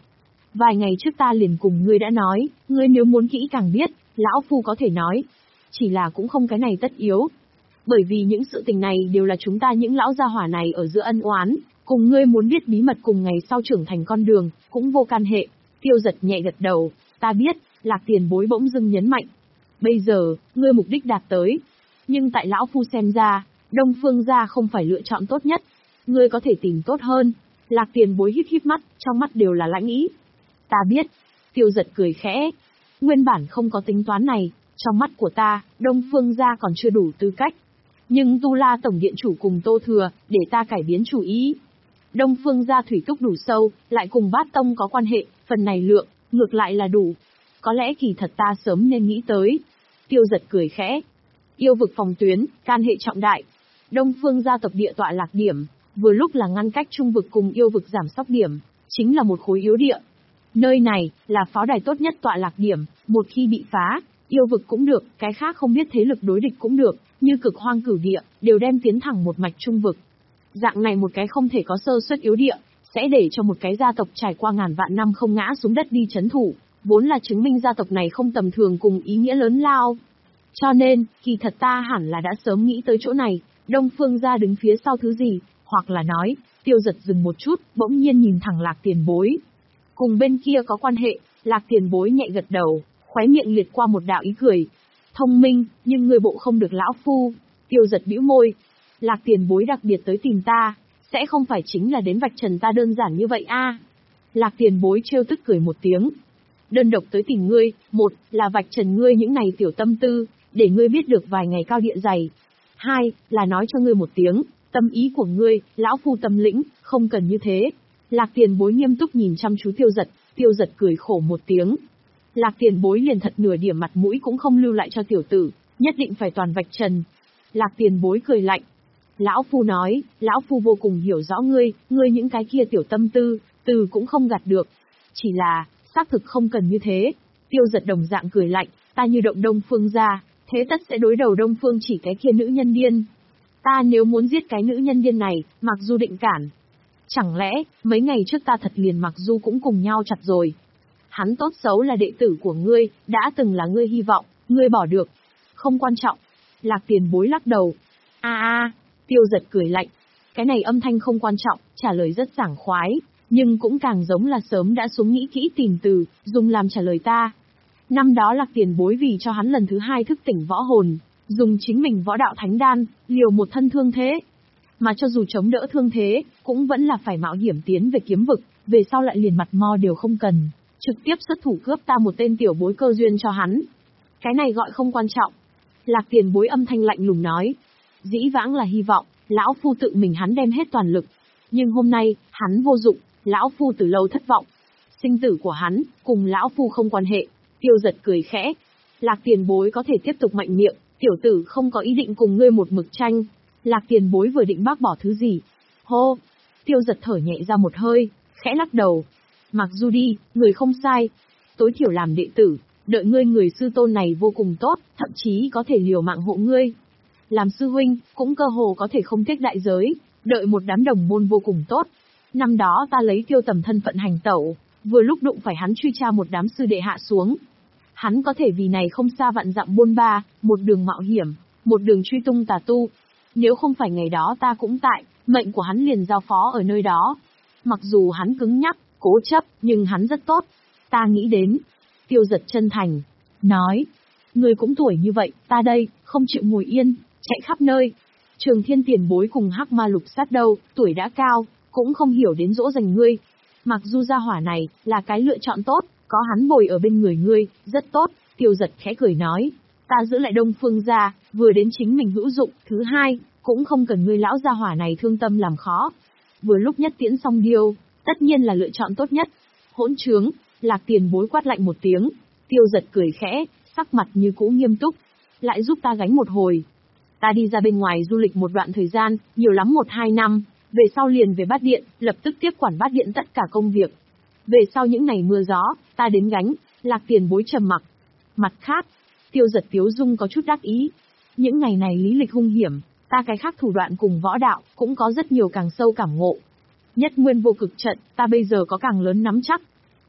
Vài ngày trước ta liền cùng ngươi đã nói, ngươi nếu muốn kỹ càng biết, lão phu có thể nói. Chỉ là cũng không cái này tất yếu. Bởi vì những sự tình này đều là chúng ta những lão gia hỏa này ở giữa ân oán, cùng ngươi muốn biết bí mật cùng ngày sau trưởng thành con đường, cũng vô can hệ. Tiêu Giật nhẹ gật đầu, ta biết, Lạc tiền bối bỗng dưng nhấn mạnh. Bây giờ, ngươi mục đích đạt tới. Nhưng tại lão phu xem ra, Đông Phương gia không phải lựa chọn tốt nhất. Ngươi có thể tìm tốt hơn. Lạc tiền bối híp híp mắt, trong mắt đều là lãnh ý. Ta biết. Tiêu Giật cười khẽ. Nguyên bản không có tính toán này, trong mắt của ta, Đông Phương gia còn chưa đủ tư cách. Nhưng Tu La Tổng Điện Chủ cùng Tô Thừa, để ta cải biến chủ ý. Đông Phương gia thủy túc đủ sâu, lại cùng Bát Tông có quan hệ, phần này lượng, ngược lại là đủ. Có lẽ kỳ thật ta sớm nên nghĩ tới. Tiêu Giật cười khẽ. Yêu vực phòng tuyến, can hệ trọng đại. Đông Phương gia tộc địa tọa lạc điểm, vừa lúc là ngăn cách trung vực cùng yêu vực giảm sóc điểm, chính là một khối yếu địa. Nơi này, là pháo đài tốt nhất tọa lạc điểm, một khi bị phá, yêu vực cũng được, cái khác không biết thế lực đối địch cũng được, như cực hoang cửu địa, đều đem tiến thẳng một mạch trung vực. Dạng này một cái không thể có sơ suất yếu địa, sẽ để cho một cái gia tộc trải qua ngàn vạn năm không ngã xuống đất đi chấn thủ, vốn là chứng minh gia tộc này không tầm thường cùng ý nghĩa lớn lao. Cho nên, kỳ thật ta hẳn là đã sớm nghĩ tới chỗ này, Đông Phương gia đứng phía sau thứ gì, hoặc là nói, Tiêu Giật dừng một chút, bỗng nhiên nhìn thẳng Lạc tiền bối. Cùng bên kia có quan hệ, Lạc tiền bối nhẹ gật đầu, khóe miệng liệt qua một đạo ý cười. Thông minh, nhưng người bộ không được lão phu. Tiêu Giật bĩu môi. Lạc tiền bối đặc biệt tới tìm ta, sẽ không phải chính là đến vạch trần ta đơn giản như vậy a? Lạc tiền bối trêu tức cười một tiếng. Đơn độc tới tìm ngươi, một là vạch trần ngươi những này tiểu tâm tư, để ngươi biết được vài ngày cao địa dày. Hai là nói cho ngươi một tiếng, tâm ý của ngươi, lão phu tâm lĩnh, không cần như thế. Lạc tiền bối nghiêm túc nhìn chăm chú Tiêu Giật, Tiêu Giật cười khổ một tiếng. Lạc tiền bối liền thật nửa điểm mặt mũi cũng không lưu lại cho tiểu tử, nhất định phải toàn vạch trần. Lạc tiền bối cười lạnh. Lão phu nói, lão phu vô cùng hiểu rõ ngươi, ngươi những cái kia tiểu tâm tư, từ cũng không gạt được. Chỉ là, xác thực không cần như thế. Tiêu Giật đồng dạng cười lạnh, ta như động Đông Phương gia, thế tất sẽ đối đầu Đông Phương chỉ cái kia nữ nhân điên. Ta nếu muốn giết cái nữ nhân điên này, Mặc Du định cản. Chẳng lẽ, mấy ngày trước ta thật liền Mặc Du cũng cùng nhau chặt rồi. Hắn tốt xấu là đệ tử của ngươi, đã từng là ngươi hy vọng, ngươi bỏ được. Không quan trọng. Lạc tiền bối lắc đầu. A a, Tiêu Giật cười lạnh. Cái này âm thanh không quan trọng, trả lời rất sảng khoái, nhưng cũng càng giống là sớm đã xuống nghĩ kỹ tìm từ, dùng làm trả lời ta. Năm đó Lạc tiền bối vì cho hắn lần thứ hai thức tỉnh võ hồn, dùng chính mình võ đạo thánh đan, liều một thân thương thế. Mà cho dù chống đỡ thương thế, cũng vẫn là phải mạo hiểm tiến về kiếm vực, về sau lại liền mặt mo đều không cần, trực tiếp xuất thủ cướp ta một tên tiểu bối cơ duyên cho hắn. Cái này gọi không quan trọng. Lạc tiền bối âm thanh lạnh lùng nói. Dĩ vãng là hy vọng, lão phu tự mình hắn đem hết toàn lực. Nhưng hôm nay, hắn vô dụng, lão phu từ lâu thất vọng. Sinh tử của hắn, cùng lão phu không quan hệ. Tiêu Giật cười khẽ. Lạc tiền bối có thể tiếp tục mạnh miệng, tiểu tử không có ý định cùng ngươi một mực tranh. Lạc tiền bối vừa định bác bỏ thứ gì. Hô! Tiêu Giật thở nhẹ ra một hơi, khẽ lắc đầu. Mặc dù đi, người không sai. Tối thiểu làm đệ tử, đợi ngươi người sư tôn này vô cùng tốt, thậm chí có thể liều mạng hộ ngươi. Làm sư huynh, cũng cơ hồ có thể không tiếc đại giới, đợi một đám đồng môn vô cùng tốt. Năm đó ta lấy Tiêu Tầm thân phận hành tẩu, vừa lúc đụng phải hắn truy tra một đám sư đệ hạ xuống. Hắn có thể vì này không xa vạn dặm buôn ba, một đường mạo hiểm, một đường truy tung tà tu. Nếu không phải ngày đó ta cũng tại, mệnh của hắn liền giao phó ở nơi đó. Mặc dù hắn cứng nhắc, cố chấp, nhưng hắn rất tốt. Ta nghĩ đến. Tiêu Giật chân thành, nói. Người cũng tuổi như vậy, ta đây, không chịu ngồi yên, chạy khắp nơi. Trường Thiên tiền bối cùng Hắc Ma Lục Sát đâu, tuổi đã cao, cũng không hiểu đến dỗ dành ngươi. Mặc dù gia hỏa này, là cái lựa chọn tốt, có hắn bồi ở bên người ngươi, rất tốt. Tiêu Giật khẽ cười nói. Ta giữ lại Đông Phương gia, vừa đến chính mình hữu dụng, thứ hai, cũng không cần ngươi lão gia hỏa này thương tâm làm khó. Vừa lúc nhất tiễn xong điêu, tất nhiên là lựa chọn tốt nhất. Hỗn trướng, Lạc tiền bối quát lạnh một tiếng. Tiêu Giật cười khẽ, sắc mặt như cũ nghiêm túc. Lại giúp ta gánh một hồi. Ta đi ra bên ngoài du lịch một đoạn thời gian, nhiều lắm một hai năm, về sau liền về Bát Điện, lập tức tiếp quản Bát Điện tất cả công việc. Về sau những ngày mưa gió, ta đến gánh. Lạc tiền bối trầm mặc. Mặt khác, Tiêu Giật tiếu dung có chút đắc ý. Những ngày này lý lịch hung hiểm, ta cái khác thủ đoạn cùng võ đạo, cũng có rất nhiều càng sâu cảm ngộ. Nhất nguyên vô cực trận, ta bây giờ có càng lớn nắm chắc.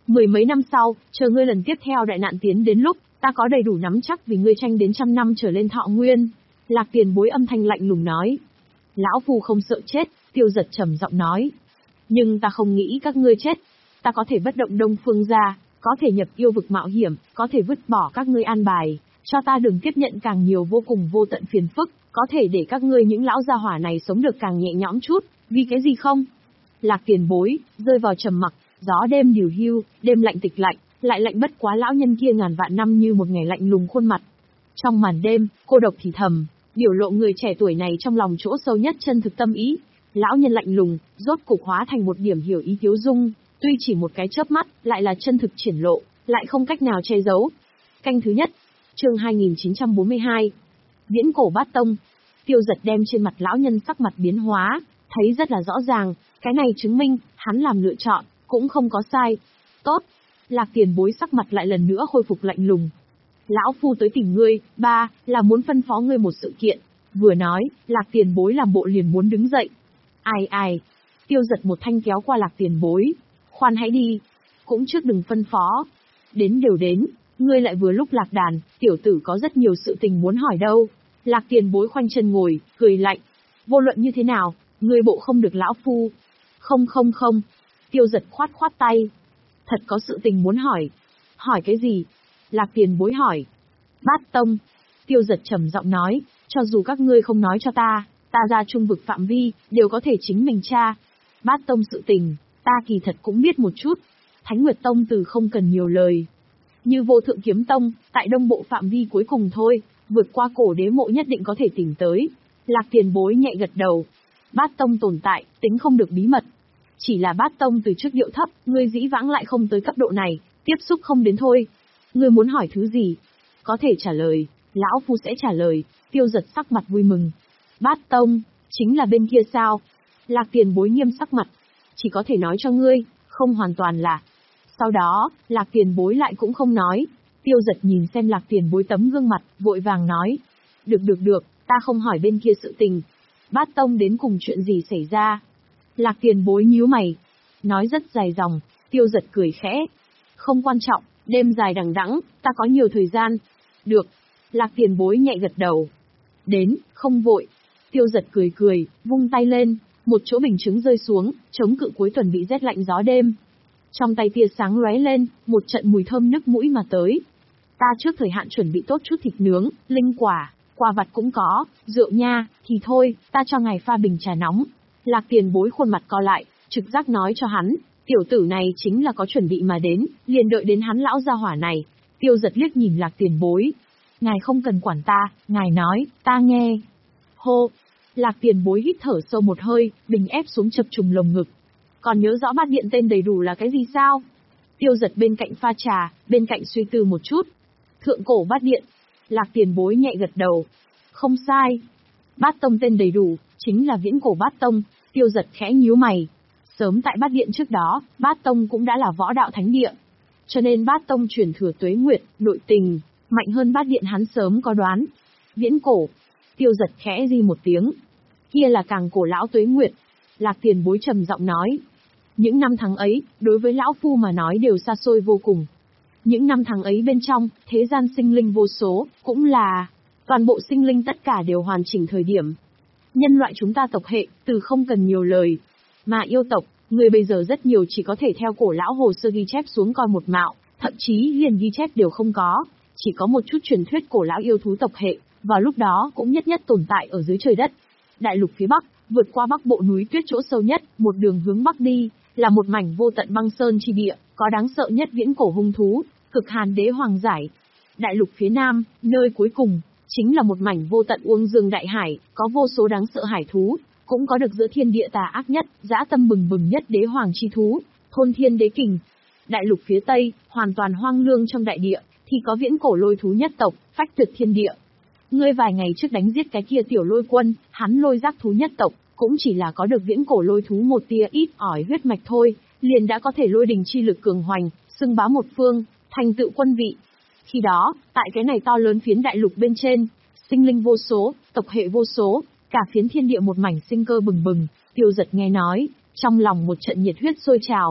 Mười mấy năm sau, chờ ngươi lần tiếp theo đại nạn tiến đến lúc, ta có đầy đủ nắm chắc vì ngươi tranh đến trăm năm trở lên thọ nguyên. Lạc Tiền Bối âm thanh lạnh lùng nói. Lão Phu không sợ chết, Tiêu Giật trầm giọng nói. Nhưng ta không nghĩ các ngươi chết. Ta có thể bất động Đông Phương gia, có thể nhập yêu vực mạo hiểm, có thể vứt bỏ các ngươi an bài, cho ta đừng tiếp nhận càng nhiều vô cùng vô tận phiền phức, có thể để các ngươi những lão gia hỏa này sống được càng nhẹ nhõm chút, vì cái gì không? Lạc Tiền Bối, rơi vào trầm mặc, gió đêm điều hưu, đêm lạnh tịch lạnh, lại lạnh bất quá lão nhân kia ngàn vạn năm như một ngày lạnh lùng khuôn mặt. Trong màn đêm, cô độc thì thầm, biểu lộ người trẻ tuổi này trong lòng chỗ sâu nhất chân thực tâm ý. Lão nhân lạnh lùng, rốt cục hóa thành một điểm hiểu ý tiếu dung, tuy chỉ một cái chớp mắt, lại là chân thực triển lộ, lại không cách nào che giấu. Canh thứ nhất, chương hai nghìn chín trăm bốn mươi hai. Viễn cổ bát tông. Tiêu Giật đem trên mặt lão nhân sắc mặt biến hóa, thấy rất là rõ ràng, cái này chứng minh, hắn làm lựa chọn, cũng không có sai. Tốt. Lạc Tiền Bối sắc mặt lại lần nữa khôi phục lạnh lùng. Lão Phu tới tìm ngươi, ba, là muốn phân phó ngươi một sự kiện. Vừa nói, Lạc Tiền Bối làm bộ liền muốn đứng dậy. Ai ai. Tiêu Giật một thanh kéo qua Lạc Tiền Bối. Khoan hãy đi. Cũng trước đừng phân phó. Đến đều đến, ngươi lại vừa lúc lạc đàn, tiểu tử có rất nhiều sự tình muốn hỏi đâu. Lạc Tiền Bối khoanh chân ngồi, cười lạnh. Vô luận như thế nào, ngươi bộ không được lão phu. Không không không. Tiêu Giật khoát khoát tay. Thật có sự tình muốn hỏi. Hỏi cái gì? Lạc Tiền Bối hỏi. Bát tông. Tiêu Giật trầm giọng nói, cho dù các ngươi không nói cho ta, ta ra trung vực phạm vi, đều có thể chính mình tra. Bát tông sự tình, ta kỳ thật cũng biết một chút. Thánh Nguyệt Tông từ không cần nhiều lời. Như Vô Thượng Kiếm Tông, tại đông bộ phạm vi cuối cùng thôi, vượt qua cổ đế mộ nhất định có thể tìm tới. Lạc Tiền Bối nhẹ gật đầu. Bát tông tồn tại, tính không được bí mật. Chỉ là bát tông từ trước điệu thấp, ngươi dĩ vãng lại không tới cấp độ này, tiếp xúc không đến thôi. Ngươi muốn hỏi thứ gì? Có thể trả lời, lão phu sẽ trả lời. Tiêu Giật sắc mặt vui mừng. Bát tông, chính là bên kia sao? Lạc Tiền Bối nghiêm sắc mặt. Chỉ có thể nói cho ngươi, không hoàn toàn là. Sau đó, Lạc Tiền Bối lại cũng không nói. Tiêu Giật nhìn xem Lạc Tiền Bối tấm gương mặt, vội vàng nói. Được được được, ta không hỏi bên kia sự tình. Bát tông đến cùng chuyện gì xảy ra? Lạc Tiền Bối nhíu mày. Nói rất dài dòng. Tiêu Giật cười khẽ. Không quan trọng, đêm dài đằng đẵng, ta có nhiều thời gian. Được. Lạc Tiền Bối nhẹ gật đầu. Đến, không vội. Tiêu Giật cười cười, vung tay lên, một chỗ bình chứng rơi xuống, chống cự cuối tuần bị rét lạnh gió đêm. Trong tay tia sáng lóe lên, một trận mùi thơm nức mũi mà tới. Ta trước thời hạn chuẩn bị tốt chút thịt nướng, linh quả, quà vặt cũng có, rượu nha, thì thôi, ta cho ngài pha bình trà nóng. Lạc Tiền Bối khuôn mặt co lại, trực giác nói cho hắn, tiểu tử này chính là có chuẩn bị mà đến, liền đợi đến hắn lão gia hỏa này. Tiêu Giật liếc nhìn Lạc Tiền Bối. Ngài không cần quản ta, ngài nói, ta nghe. Hô. Lạc Tiền Bối hít thở sâu một hơi, bình ép xuống chập trùng lồng ngực. Còn nhớ rõ bát điện tên đầy đủ là cái gì sao? Tiêu Giật bên cạnh pha trà, bên cạnh suy tư một chút. Thượng cổ bát điện. Lạc Tiền Bối nhẹ gật đầu. Không sai. Bát tông tên đầy đủ, chính là viễn cổ bát tông. Tiêu Giật khẽ nhíu mày. Sớm tại bát điện trước đó, bát tông cũng đã là võ đạo thánh địa. Cho nên bát tông truyền thừa tuế nguyệt, nội tình, mạnh hơn bát điện hắn sớm có đoán. Viễn cổ. Tiêu Giật khẽ di một tiếng. Kia là càng cổ lão tuế nguyệt. Lạc Tiền Bối trầm giọng nói. Những năm tháng ấy, đối với lão phu mà nói đều xa xôi vô cùng. Những năm tháng ấy bên trong, thế gian sinh linh vô số, cũng là toàn bộ sinh linh tất cả đều hoàn chỉnh thời điểm. Nhân loại chúng ta tộc hệ, từ không cần nhiều lời. Mà yêu tộc, người bây giờ rất nhiều chỉ có thể theo cổ lão hồ sơ ghi chép xuống coi một mạo, thậm chí liền ghi chép đều không có, chỉ có một chút truyền thuyết cổ lão yêu thú tộc hệ, vào lúc đó cũng nhất nhất tồn tại ở dưới trời đất. Đại lục phía Bắc, vượt qua Bắc bộ núi tuyết chỗ sâu nhất, một đường hướng Bắc đi, là một mảnh vô tận băng sơn chi địa, có đáng sợ nhất viễn cổ hung thú, cực hàn đế hoàng giải. Đại lục phía Nam, nơi cuối cùng, chính là một mảnh vô tận uông dương đại hải, có vô số đáng sợ hải thú, cũng có được giữa thiên địa tà ác nhất, dã tâm bừng bừng nhất đế hoàng chi thú, thôn thiên đế kình. Đại lục phía Tây, hoàn toàn hoang lương trong đại địa, thì có viễn cổ lôi thú nhất tộc, phách tuyệt thiên địa. Ngươi vài ngày trước đánh giết cái kia tiểu lôi quân, hắn lôi giác thú nhất tộc, cũng chỉ là có được viễn cổ lôi thú một tia ít ỏi huyết mạch thôi, liền đã có thể lôi đình chi lực cường hoành, xưng bá một phương, thành tựu quân vị. Khi đó, tại cái này to lớn phiến đại lục bên trên, sinh linh vô số, tộc hệ vô số, cả phiến thiên địa một mảnh sinh cơ bừng bừng. Tiêu Giật nghe nói, trong lòng một trận nhiệt huyết sôi trào.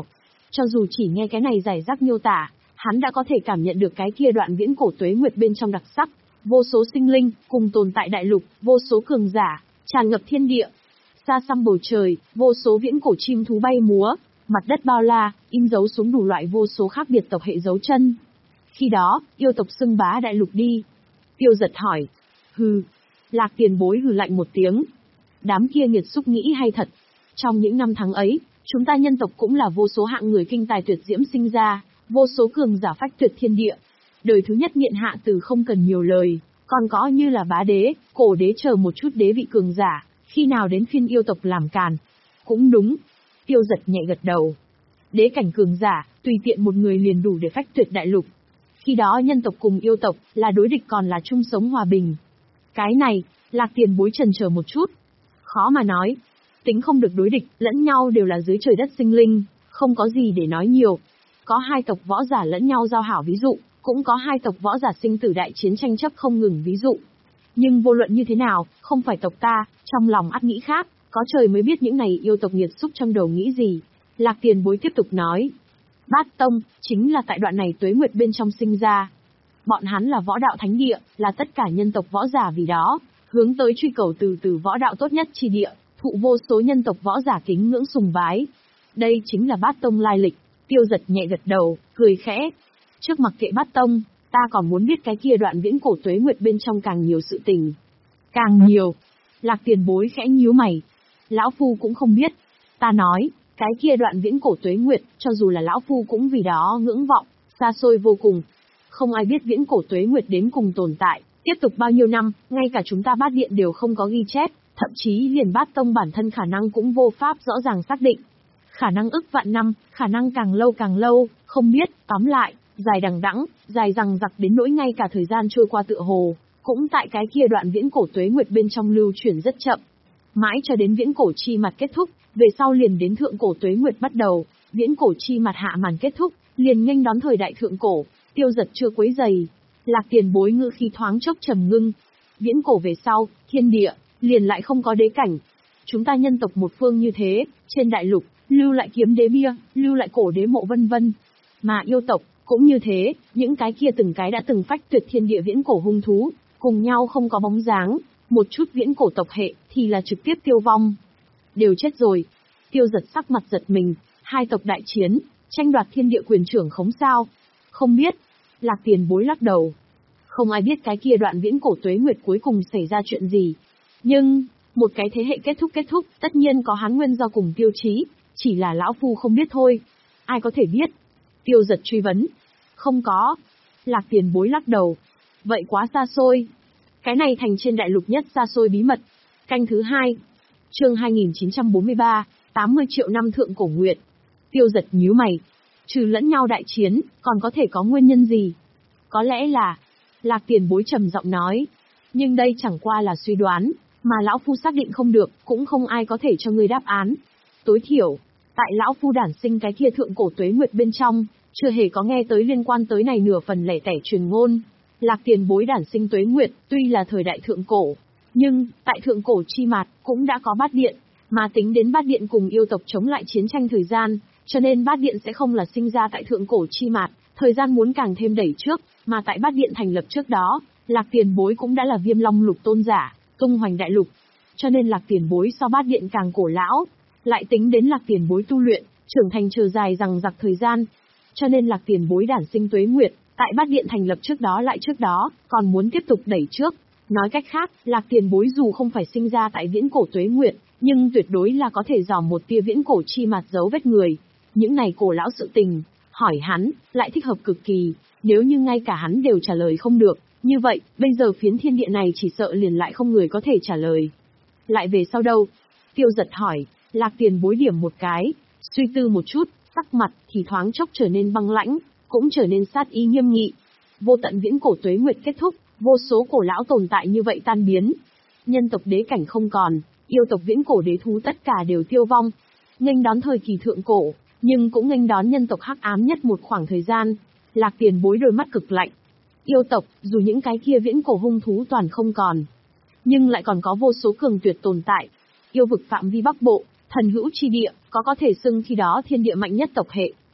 Cho dù chỉ nghe cái này giải rác miêu tả, hắn đã có thể cảm nhận được cái kia đoạn viễn cổ tuế nguyệt bên trong đặc sắc, vô số sinh linh, cùng tồn tại đại lục, vô số cường giả, tràn ngập thiên địa. Xa xăm bầu trời, vô số viễn cổ chim thú bay múa, mặt đất bao la, in dấu xuống đủ loại vô số khác biệt tộc hệ dấu chân. Khi đó, yêu tộc xưng bá đại lục đi. Tiêu Giật hỏi. Hừ. Lạc Tiền Bối hừ lạnh một tiếng. Đám kia nghiệt xúc nghĩ hay thật. Trong những năm tháng ấy, chúng ta nhân tộc cũng là vô số hạng người kinh tài tuyệt diễm sinh ra, vô số cường giả phách tuyệt thiên địa. Đời thứ nhất miện hạ từ không cần nhiều lời, còn có như là bá đế, cổ đế chờ một chút đế vị cường giả, khi nào đến phiên yêu tộc làm càn. Cũng đúng. Tiêu Giật nhẹ gật đầu. Đế cảnh cường giả, tùy tiện một người liền đủ để phách tuyệt đại lục. Khi đó nhân tộc cùng yêu tộc, là đối địch còn là chung sống hòa bình. Cái này, Lạc Tiền Bối chần chờ một chút. Khó mà nói. Tính không được đối địch, lẫn nhau đều là dưới trời đất sinh linh, không có gì để nói nhiều. Có hai tộc võ giả lẫn nhau giao hảo ví dụ, cũng có hai tộc võ giả sinh tử đại chiến tranh chấp không ngừng ví dụ. Nhưng vô luận như thế nào, không phải tộc ta, trong lòng ắt nghĩ khác, có trời mới biết những này yêu tộc nghiệt xúc trong đầu nghĩ gì. Lạc Tiền Bối tiếp tục nói. Bát Tông, chính là tại đoạn này tuế nguyệt bên trong sinh ra. Bọn hắn là võ đạo thánh địa, là tất cả nhân tộc võ giả vì đó, hướng tới truy cầu từ từ võ đạo tốt nhất chi địa, thụ vô số nhân tộc võ giả kính ngưỡng sùng bái. Đây chính là Bát Tông lai lịch. Tiêu Giật nhẹ gật đầu, cười khẽ. Trước mặc kệ Bát Tông, ta còn muốn biết cái kia đoạn viễn cổ tuế nguyệt bên trong càng nhiều sự tình. Càng nhiều. Lạc Tiền Bối khẽ nhíu mày. Lão Phu cũng không biết. Ta nói, cái kia đoạn viễn cổ tuế nguyệt, cho dù là Lão Phu cũng vì đó ngưỡng vọng, xa xôi vô cùng. Không ai biết viễn cổ tuế nguyệt đến cùng tồn tại, tiếp tục bao nhiêu năm, ngay cả chúng ta Bát Điện đều không có ghi chép, thậm chí liền Bát Tông bản thân khả năng cũng vô pháp rõ ràng xác định. Khả năng ức vạn năm, khả năng càng lâu càng lâu, không biết, tóm lại, dài đằng đẵng, dài rằng giặc đến nỗi ngay cả thời gian trôi qua tựa hồ, cũng tại cái kia đoạn viễn cổ tuế nguyệt bên trong lưu chuyển rất chậm. Mãi cho đến viễn cổ chi mặt kết thúc, về sau liền đến thượng cổ tuế nguyệt bắt đầu, viễn cổ chi mặt hạ màn kết thúc, liền nghênh đón thời đại thượng cổ. Tiêu Giật chưa quấy giày. Lạc Tiền Bối ngữ khí thoáng chốc trầm ngưng. Viễn cổ về sau, thiên địa, liền lại không có đế cảnh. Chúng ta nhân tộc một phương như thế, trên đại lục, lưu lại kiếm đế bia, lưu lại cổ đế mộ vân vân. Mà yêu tộc, cũng như thế, những cái kia từng cái đã từng phách tuyệt thiên địa viễn cổ hung thú, cùng nhau không có bóng dáng, một chút viễn cổ tộc hệ, thì là trực tiếp tiêu vong. Đều chết rồi. Tiêu Giật sắc mặt giật mình, hai tộc đại chiến, tranh đoạt thiên địa quyền trưởng khống sao? Không biết. Lạc Tiền Bối lắc đầu. Không ai biết cái kia đoạn viễn cổ tuế nguyệt cuối cùng xảy ra chuyện gì. Nhưng, một cái thế hệ kết thúc kết thúc, tất nhiên có hắn nguyên do cùng tiêu chí, chỉ là Lão Phu không biết thôi. Ai có thể biết? Tiêu Giật truy vấn. Không có. Lạc Tiền Bối lắc đầu. Vậy quá xa xôi. Cái này thành trên đại lục nhất xa xôi bí mật. Canh thứ hai. Chương hai nghìn chín trăm bốn mươi ba, tám mươi triệu năm thượng cổ nguyệt. Tiêu Giật nhíu mày. Trừ lẫn nhau đại chiến, còn có thể có nguyên nhân gì? Có lẽ là... Lạc Tiền Bối trầm giọng nói. Nhưng đây chẳng qua là suy đoán, mà Lão Phu xác định không được, cũng không ai có thể cho ngươi đáp án. Tối thiểu, tại Lão Phu đản sinh cái kia thượng cổ tuế nguyệt bên trong, chưa hề có nghe tới liên quan tới này nửa phần lẻ tẻ truyền ngôn. Lạc Tiền Bối đản sinh tuế nguyệt, tuy là thời đại thượng cổ, nhưng, tại thượng cổ chi mạt, cũng đã có Bát Điện, mà tính đến Bát Điện cùng yêu tộc chống lại chiến tranh thời gian, cho nên Bát Điện sẽ không là sinh ra tại thượng cổ chi mạt, thời gian muốn càng thêm đẩy trước, mà tại Bát Điện thành lập trước đó, Lạc Tiền Bối cũng đã là Viêm Long Lục tôn giả, tung hoành đại lục. Cho nên Lạc Tiền Bối so Bát Điện càng cổ lão, lại tính đến Lạc Tiền Bối tu luyện, trưởng thành chờ dài rằng giặc thời gian. Cho nên Lạc Tiền Bối đản sinh tuế nguyệt, tại Bát Điện thành lập trước đó lại trước đó, còn muốn tiếp tục đẩy trước. Nói cách khác, Lạc Tiền Bối dù không phải sinh ra tại viễn cổ tuế nguyệt, nhưng tuyệt đối là có thể dò một tia viễn cổ chi mặt dấu vết người. Những này cổ lão sự tình, hỏi hắn, lại thích hợp cực kỳ, nếu như ngay cả hắn đều trả lời không được, như vậy, bây giờ phiến thiên địa này chỉ sợ liền lại không người có thể trả lời. Lại về sau đâu? Tiêu Giật hỏi. Lạc Tiền Bối điểm một cái, suy tư một chút, sắc mặt thì thoáng chốc trở nên băng lãnh, cũng trở nên sát ý nghiêm nghị. Vô tận viễn cổ tuế nguyệt kết thúc, vô số cổ lão tồn tại như vậy tan biến. Nhân tộc đế cảnh không còn, yêu tộc viễn cổ đế thú tất cả đều tiêu vong. Nghênh đón thời kỳ thượng cổ, nhưng cũng nghênh đón nhân tộc hắc ám nhất một khoảng thời gian. Lạc Tiền Bối đôi mắt cực lạnh. Yêu tộc, dù những cái kia viễn cổ hung thú toàn không còn, nhưng lại còn có vô số cường tuyệt tồn tại. Yêu vực phạm vi Bắc Bộ, thần hữu chi địa, có có thể xưng khi đó thiên địa mạnh nhất tộc hệ,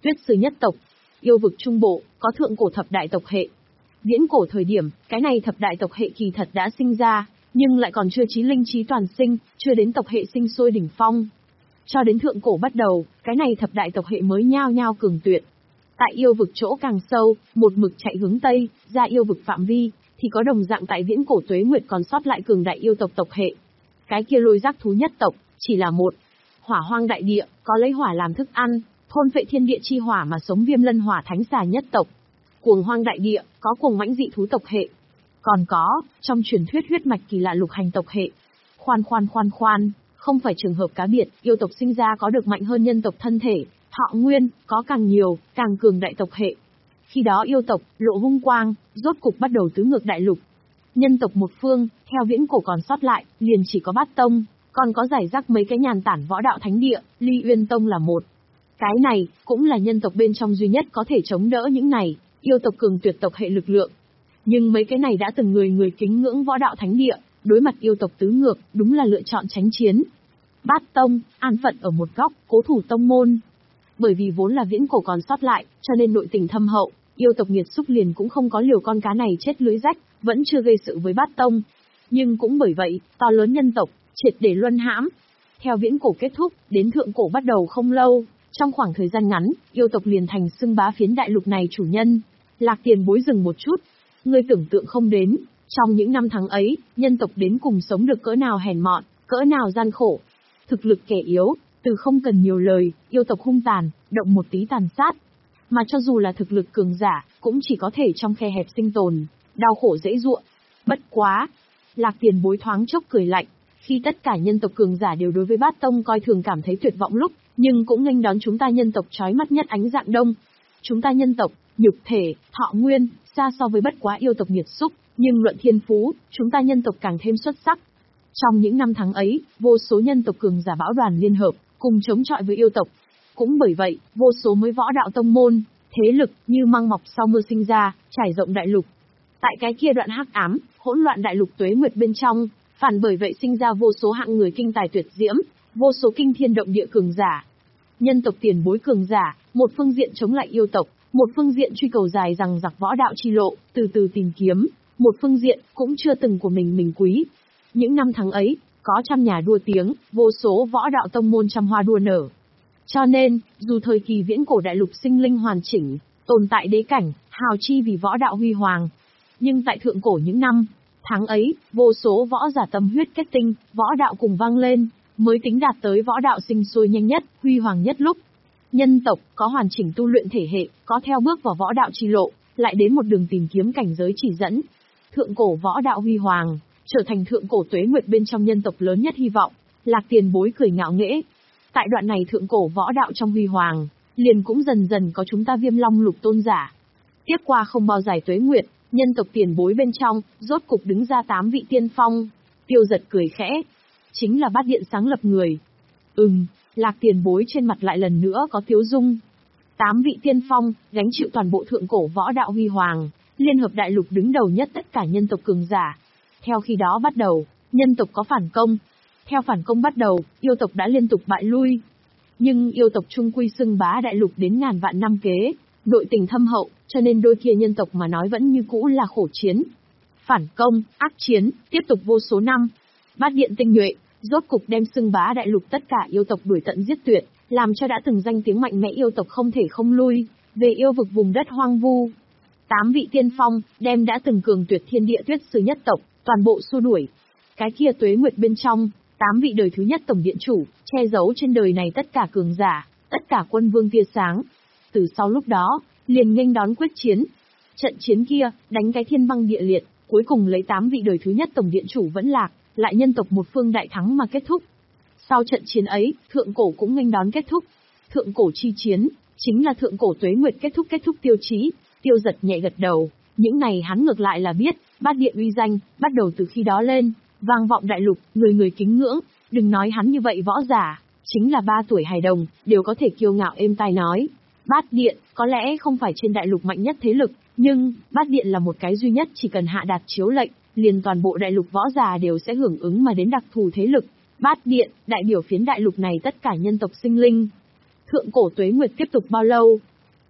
Tuyết Sư nhất tộc. Yêu vực trung bộ, có thượng cổ thập đại tộc hệ. Viễn cổ thời điểm, cái này thập đại tộc hệ kỳ thật đã sinh ra, nhưng lại còn chưa chí linh trí toàn sinh, chưa đến tộc hệ sinh sôi đỉnh phong. Cho đến thượng cổ bắt đầu, cái này thập đại tộc hệ mới nhao nhao cường tuyệt. Tại yêu vực chỗ càng sâu, một mực chạy hướng Tây, ra yêu vực phạm vi, thì có đồng dạng tại viễn cổ tuế nguyệt còn sót lại cường đại yêu tộc tộc hệ. Cái kia lôi giác thú nhất tộc, chỉ là một. Hỏa hoang đại địa, có lấy hỏa làm thức ăn, thôn vệ thiên địa chi hỏa mà sống viêm lân hỏa thánh xà nhất tộc. Cuồng hoang đại địa, có cuồng mãnh dị thú tộc hệ. Còn có, trong truyền thuyết huyết mạch kỳ lạ lục hành tộc hệ. Khoan khoan khoan khoan, không phải trường hợp cá biệt, yêu tộc sinh ra có được mạnh hơn nhân tộc thân thể, thọ nguyên, có càng nhiều, càng cường đại tộc hệ. Khi đó yêu tộc, lộ hung quang, rốt cục bắt đầu tứ ngược đại lục. Nhân tộc một phương, theo viễn cổ còn sót lại, liền chỉ có Bát Tông, còn có giải rác mấy cái nhàn tản võ đạo thánh địa, Ly Uyên Tông là một. Cái này, cũng là nhân tộc bên trong duy nhất có thể chống đỡ những này, yêu tộc cường tuyệt tộc hệ lực lượng. Nhưng mấy cái này đã từng người người kính ngưỡng võ đạo thánh địa, đối mặt yêu tộc tứ ngược, đúng là lựa chọn tránh chiến. Bát Tông, an phận ở một góc, cố thủ tông môn. Bởi vì vốn là viễn cổ còn sót lại, cho nên nội tình thâm hậu, yêu tộc nghiệt xúc liền cũng không có liều con cá này chết lưới rách, vẫn chưa gây sự với Bát Tông. Nhưng cũng bởi vậy, to lớn nhân tộc, triệt để luân hãm. Theo viễn cổ kết thúc, đến thượng cổ bắt đầu không lâu, trong khoảng thời gian ngắn, yêu tộc liền thành xưng bá phiến đại lục này chủ nhân. Lạc Tiền Bối dừng một chút. Ngươi tưởng tượng không đến, trong những năm tháng ấy, nhân tộc đến cùng sống được cỡ nào hèn mọn, cỡ nào gian khổ. Thực lực kẻ yếu, từ không cần nhiều lời, yêu tộc hung tàn, động một tí tàn sát. Mà cho dù là thực lực cường giả, cũng chỉ có thể trong khe hẹp sinh tồn, đau khổ dễ dụa. Bất quá. Lạc Tiền Bối thoáng chốc cười lạnh, khi tất cả nhân tộc cường giả đều đối với Bát Tông coi thường cảm thấy tuyệt vọng lúc, nhưng cũng nghênh đón chúng ta nhân tộc chói mắt nhất ánh dạng đông. Chúng ta nhân tộc, nhục thể, thọ nguyên, xa so với bất quá yêu tộc nghiệt xúc, nhưng luận thiên phú, chúng ta nhân tộc càng thêm xuất sắc. Trong những năm tháng ấy, vô số nhân tộc cường giả bão đoàn liên hợp, cùng chống chọi với yêu tộc. Cũng bởi vậy, vô số mới võ đạo tông môn, thế lực như măng mọc sau mưa sinh ra, trải rộng đại lục. Tại cái kia đoạn hắc ám, hỗn loạn đại lục tuế nguyệt bên trong, phản bởi vậy sinh ra vô số hạng người kinh tài tuyệt diễm, vô số kinh thiên động địa cường giả. Nhân tộc tiền bối cường giả, một phương diện chống lại yêu tộc, một phương diện truy cầu dài rằng giặc võ đạo chi lộ, từ từ tìm kiếm, một phương diện cũng chưa từng của mình mình quý. Những năm tháng ấy, có trăm nhà đua tiếng, vô số võ đạo tông môn trăm hoa đua nở. Cho nên, dù thời kỳ viễn cổ đại lục sinh linh hoàn chỉnh, tồn tại đế cảnh, hào chi vì võ đạo huy hoàng. Nhưng tại thượng cổ những năm, tháng ấy, vô số võ giả tâm huyết kết tinh, võ đạo cùng vang lên, mới tính đạt tới võ đạo sinh sôi nhanh nhất, huy hoàng nhất lúc. Nhân tộc, có hoàn chỉnh tu luyện thể hệ, có theo bước vào võ đạo chi lộ, lại đến một đường tìm kiếm cảnh giới chỉ dẫn. Thượng cổ võ đạo huy hoàng, trở thành thượng cổ tuế nguyệt bên trong nhân tộc lớn nhất hy vọng. Lạc Tiền Bối cười ngạo nghễ. Tại đoạn này thượng cổ võ đạo trong huy hoàng, liền cũng dần dần có chúng ta Viêm Long Lục tôn giả. Tiếp qua không bao dài tuế nguyệt, nhân tộc tiền bối bên trong, rốt cục đứng ra tám vị tiên phong. Tiêu Giật cười khẽ. Chính là Bát Điện sáng lập người. Ừm, Lạc Tiền Bối trên mặt lại lần nữa có tiếu dung. Tám vị tiên phong, gánh chịu toàn bộ thượng cổ võ đạo huy hoàng, liên hợp đại lục đứng đầu nhất tất cả nhân tộc cường giả. Theo khi đó bắt đầu, nhân tộc có phản công. Theo phản công bắt đầu, yêu tộc đã liên tục bại lui. Nhưng yêu tộc trung quy xưng bá đại lục đến ngàn vạn năm kế, nội tình thâm hậu, cho nên đôi kia nhân tộc mà nói vẫn như cũ là khổ chiến. Phản công, ác chiến, tiếp tục vô số năm. Bát Điện tinh nhuệ, rốt cục đem xưng bá đại lục tất cả yêu tộc đuổi tận giết tuyệt, làm cho đã từng danh tiếng mạnh mẽ yêu tộc không thể không lui, về yêu vực vùng đất hoang vu. Tám vị tiên phong, đem đã từng cường tuyệt thiên địa Tuyết Sư nhất tộc, toàn bộ xua đuổi. Cái kia tuế nguyệt bên trong, tám vị đời thứ nhất tổng điện chủ, che giấu trên đời này tất cả cường giả, tất cả quân vương tia sáng. Từ sau lúc đó, liền nghênh đón quyết chiến. Trận chiến kia, đánh cái thiên băng địa liệt, cuối cùng lấy tám vị đời thứ nhất tổng điện chủ vẫn lạc, lại nhân tộc một phương đại thắng mà kết thúc. Sau trận chiến ấy, thượng cổ cũng nghênh đón kết thúc. Thượng cổ chi chiến, chính là thượng cổ tuế nguyệt kết thúc kết thúc tiêu chí. Tiêu Giật nhẹ gật đầu, những này hắn ngược lại là biết, Bát Điện uy danh, bắt đầu từ khi đó lên, vang vọng đại lục, người người kính ngưỡng, đừng nói hắn như vậy võ giả, chính là ba tuổi hài đồng, đều có thể kiêu ngạo êm tai nói. Bát Điện, có lẽ không phải trên đại lục mạnh nhất thế lực, nhưng, Bát Điện là một cái duy nhất chỉ cần hạ đạt chiếu lệnh, liền toàn bộ đại lục võ giả đều sẽ hưởng ứng mà đến đặc thù thế lực. Bát Điện, đại biểu phiến đại lục này tất cả nhân tộc sinh linh. Thượng cổ tuế nguyệt tiếp tục bao lâu?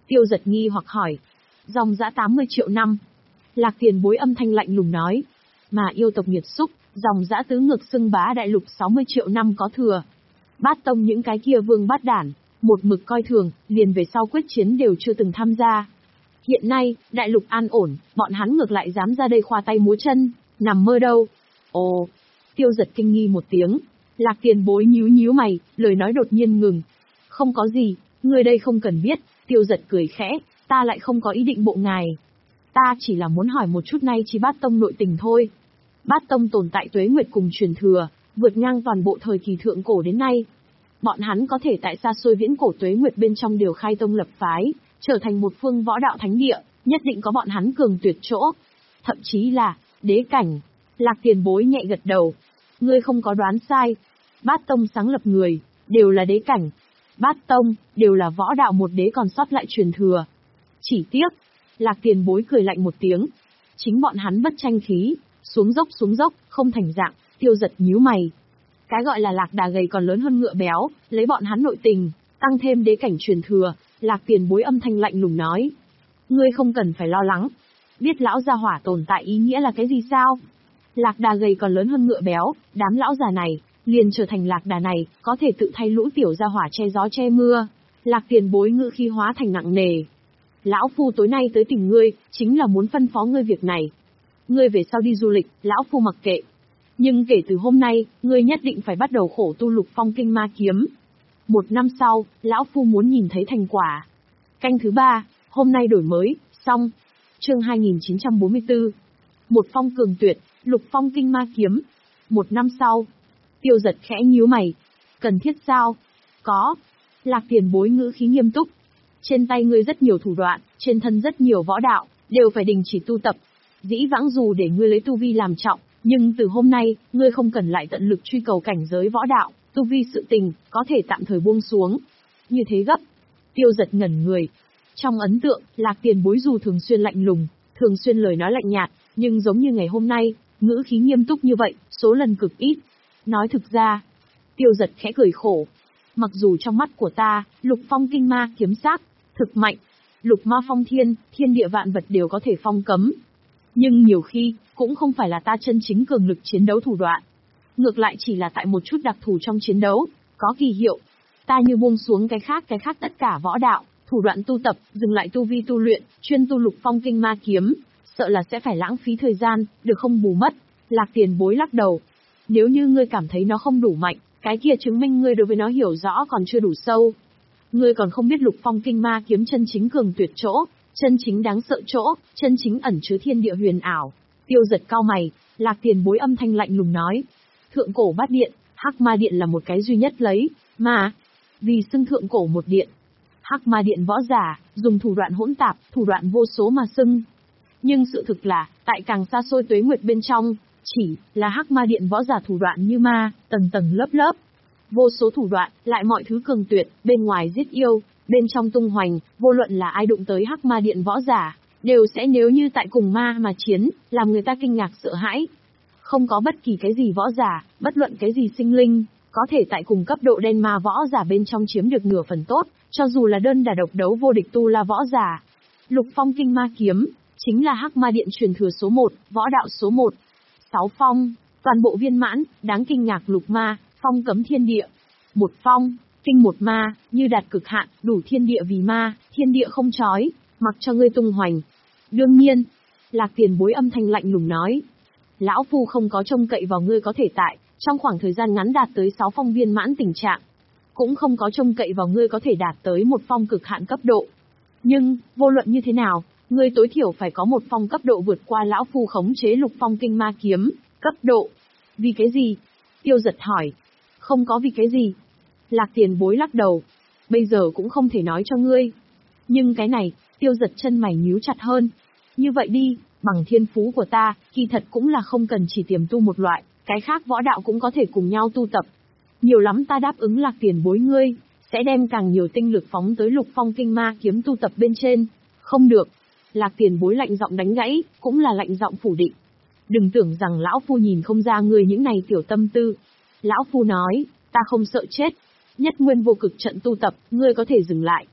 Tiêu Giật nghi hoặc hỏi. Dòng dã tám mươi triệu năm. Lạc Tiền Bối âm thanh lạnh lùng nói. Mà yêu tộc nghiệt xúc, dòng dã tứ ngược xưng bá đại lục sáu mươi triệu năm có thừa. Bát tông những cái kia vương bát đản, một mực coi thường, liền về sau quyết chiến đều chưa từng tham gia. Hiện nay, đại lục an ổn, bọn hắn ngược lại dám ra đây khoa tay múa chân, nằm mơ đâu. Ồ, Tiêu Giật kinh nghi một tiếng. Lạc Tiền Bối nhíu nhíu mày, lời nói đột nhiên ngừng. Không có gì, người đây không cần biết. Tiêu Giật cười khẽ, ta lại không có ý định bộ ngài. Ta chỉ là muốn hỏi một chút nay chi Bát tông nội tình thôi. Bát tông tồn tại tuế nguyệt cùng truyền thừa, vượt ngang toàn bộ thời kỳ thượng cổ đến nay. Bọn hắn có thể tại xa xôi viễn cổ tuế nguyệt bên trong điều khai tông lập phái, trở thành một phương võ đạo thánh địa, nhất định có bọn hắn cường tuyệt chỗ. Thậm chí là, đế cảnh. Lạc Tiền Bối nhẹ gật đầu. Ngươi không có đoán sai. Bát tông sáng lập người, đều là đế cảnh. Bát tông, đều là võ đạo một đế còn sót lại truyền thừa. Chỉ tiếc, Lạc Tiền Bối cười lạnh một tiếng. Chính bọn hắn bất tranh khí, xuống dốc xuống dốc, không thành dạng. Tiêu Giật nhíu mày. Cái gọi là lạc đà gầy còn lớn hơn ngựa béo, lấy bọn hắn nội tình, tăng thêm đế cảnh truyền thừa. Lạc Tiền Bối âm thanh lạnh lùng nói. Ngươi không cần phải lo lắng. Biết lão gia hỏa tồn tại ý nghĩa là cái gì sao? Lạc đà gầy còn lớn hơn ngựa béo, đám lão già này, liền trở thành lạc đà này, có thể tự thay lũ tiểu gia hỏa che gió che mưa. Lạc Tiền Bối ngữ khí hóa thành nặng nề. Lão Phu tối nay tới tìm ngươi, chính là muốn phân phó ngươi việc này. Ngươi về sau đi du lịch, Lão Phu mặc kệ. Nhưng kể từ hôm nay, ngươi nhất định phải bắt đầu khổ tu Lục Phong Kinh Ma Kiếm. Một năm sau, Lão Phu muốn nhìn thấy thành quả. Canh thứ ba, hôm nay đổi mới, xong. Chương hai nghìn chín trăm bốn mươi tư. Một phong cường tuyệt, Lục Phong Kinh Ma Kiếm. Một năm sau. Tiêu Giật khẽ nhíu mày. Cần thiết sao? Có. Lạc Tiền Bối ngữ khí nghiêm túc. Trên tay ngươi rất nhiều thủ đoạn, trên thân rất nhiều võ đạo, đều phải đình chỉ tu tập. Dĩ vãng dù để ngươi lấy tu vi làm trọng, nhưng từ hôm nay, ngươi không cần lại tận lực truy cầu cảnh giới võ đạo, tu vi sự tình, có thể tạm thời buông xuống. Như thế gấp. Tiêu Giật ngẩn người. Trong ấn tượng, Lạc Tiền Bối dù thường xuyên lạnh lùng, thường xuyên lời nói lạnh nhạt, nhưng giống như ngày hôm nay, ngữ khí nghiêm túc như vậy, số lần cực ít. Nói thực ra, Tiêu Giật khẽ cười khổ. Mặc dù trong mắt của ta, Lục Phong Kinh Ma Kiếm sắc thực mạnh, lục ma phong thiên, thiên địa vạn vật đều có thể phong cấm. Nhưng nhiều khi, cũng không phải là ta chân chính cường lực chiến đấu thủ đoạn. Ngược lại chỉ là tại một chút đặc thù trong chiến đấu, có kỳ hiệu. Ta như buông xuống cái khác cái khác tất cả võ đạo, thủ đoạn tu tập, dừng lại tu vi tu luyện, chuyên tu Lục Phong Kinh Ma Kiếm, sợ là sẽ phải lãng phí thời gian, được không bù mất. Lạc Tiền Bối lắc đầu. Nếu như ngươi cảm thấy nó không đủ mạnh, cái kia chứng minh ngươi đối với nó hiểu rõ còn chưa đủ sâu. Ngươi còn không biết Lục Phong Kinh Ma Kiếm chân chính cường tuyệt chỗ, chân chính đáng sợ chỗ, chân chính ẩn chứa thiên địa huyền ảo. Tiêu Giật cau mày, Lạc Tiền Bối âm thanh lạnh lùng nói. Thượng cổ bát điện, Hắc Ma Điện là một cái duy nhất lấy, mà, vì xưng thượng cổ một điện. Hắc Ma Điện võ giả, dùng thủ đoạn hỗn tạp, thủ đoạn vô số mà xưng. Nhưng sự thực là, tại càng xa xôi tuế nguyệt bên trong, chỉ là Hắc Ma Điện võ giả thủ đoạn như ma, tầng tầng lớp lớp. Vô số thủ đoạn, lại mọi thứ cường tuyệt, bên ngoài giết yêu, bên trong tung hoành, vô luận là ai đụng tới Hắc Ma Điện võ giả, đều sẽ nếu như tại cùng ma mà chiến, làm người ta kinh ngạc sợ hãi. Không có bất kỳ cái gì võ giả, bất luận cái gì sinh linh, có thể tại cùng cấp độ đen ma võ giả bên trong chiếm được nửa phần tốt, cho dù là đơn đả độc đấu vô địch tu la võ giả. Lục Phong Kinh Ma Kiếm, chính là Hắc Ma Điện truyền thừa số một, võ đạo số một. Sáu phong, toàn bộ viên mãn, đáng kinh ngạc lục ma, phong cấm thiên địa. Một phong, kinh một ma, như đạt cực hạn, đủ thiên địa vì ma, thiên địa không chói, mặc cho ngươi tung hoành. Đương nhiên, Lạc Tiền Bối âm thanh lạnh lùng nói. Lão Phu không có trông cậy vào ngươi có thể tại, trong khoảng thời gian ngắn đạt tới sáu phong viên mãn tình trạng. Cũng không có trông cậy vào ngươi có thể đạt tới một phong cực hạn cấp độ. Nhưng, vô luận như thế nào, ngươi tối thiểu phải có một phong cấp độ vượt qua Lão Phu khống chế Lục Phong Kinh Ma Kiếm, cấp độ. Vì cái gì? Tiêu Giật hỏi. Không có vì cái gì. Lạc Tiền Bối lắc đầu. Bây giờ cũng không thể nói cho ngươi. Nhưng cái này, Tiêu Giật chân mày nhíu chặt hơn. Như vậy đi, bằng thiên phú của ta, kỳ thật cũng là không cần chỉ tiềm tu một loại, cái khác võ đạo cũng có thể cùng nhau tu tập. Nhiều lắm ta đáp ứng Lạc Tiền Bối ngươi, sẽ đem càng nhiều tinh lực phóng tới Lục Phong Kinh Ma Kiếm tu tập bên trên. Không được. Lạc Tiền Bối lạnh giọng đánh gãy, cũng là lạnh giọng phủ định. Đừng tưởng rằng Lão Phu nhìn không ra ngươi những này tiểu tâm tư. Lão Phu nói, ta không sợ chết. Nhất nguyên vô cực trận tu tập, ngươi có thể dừng lại.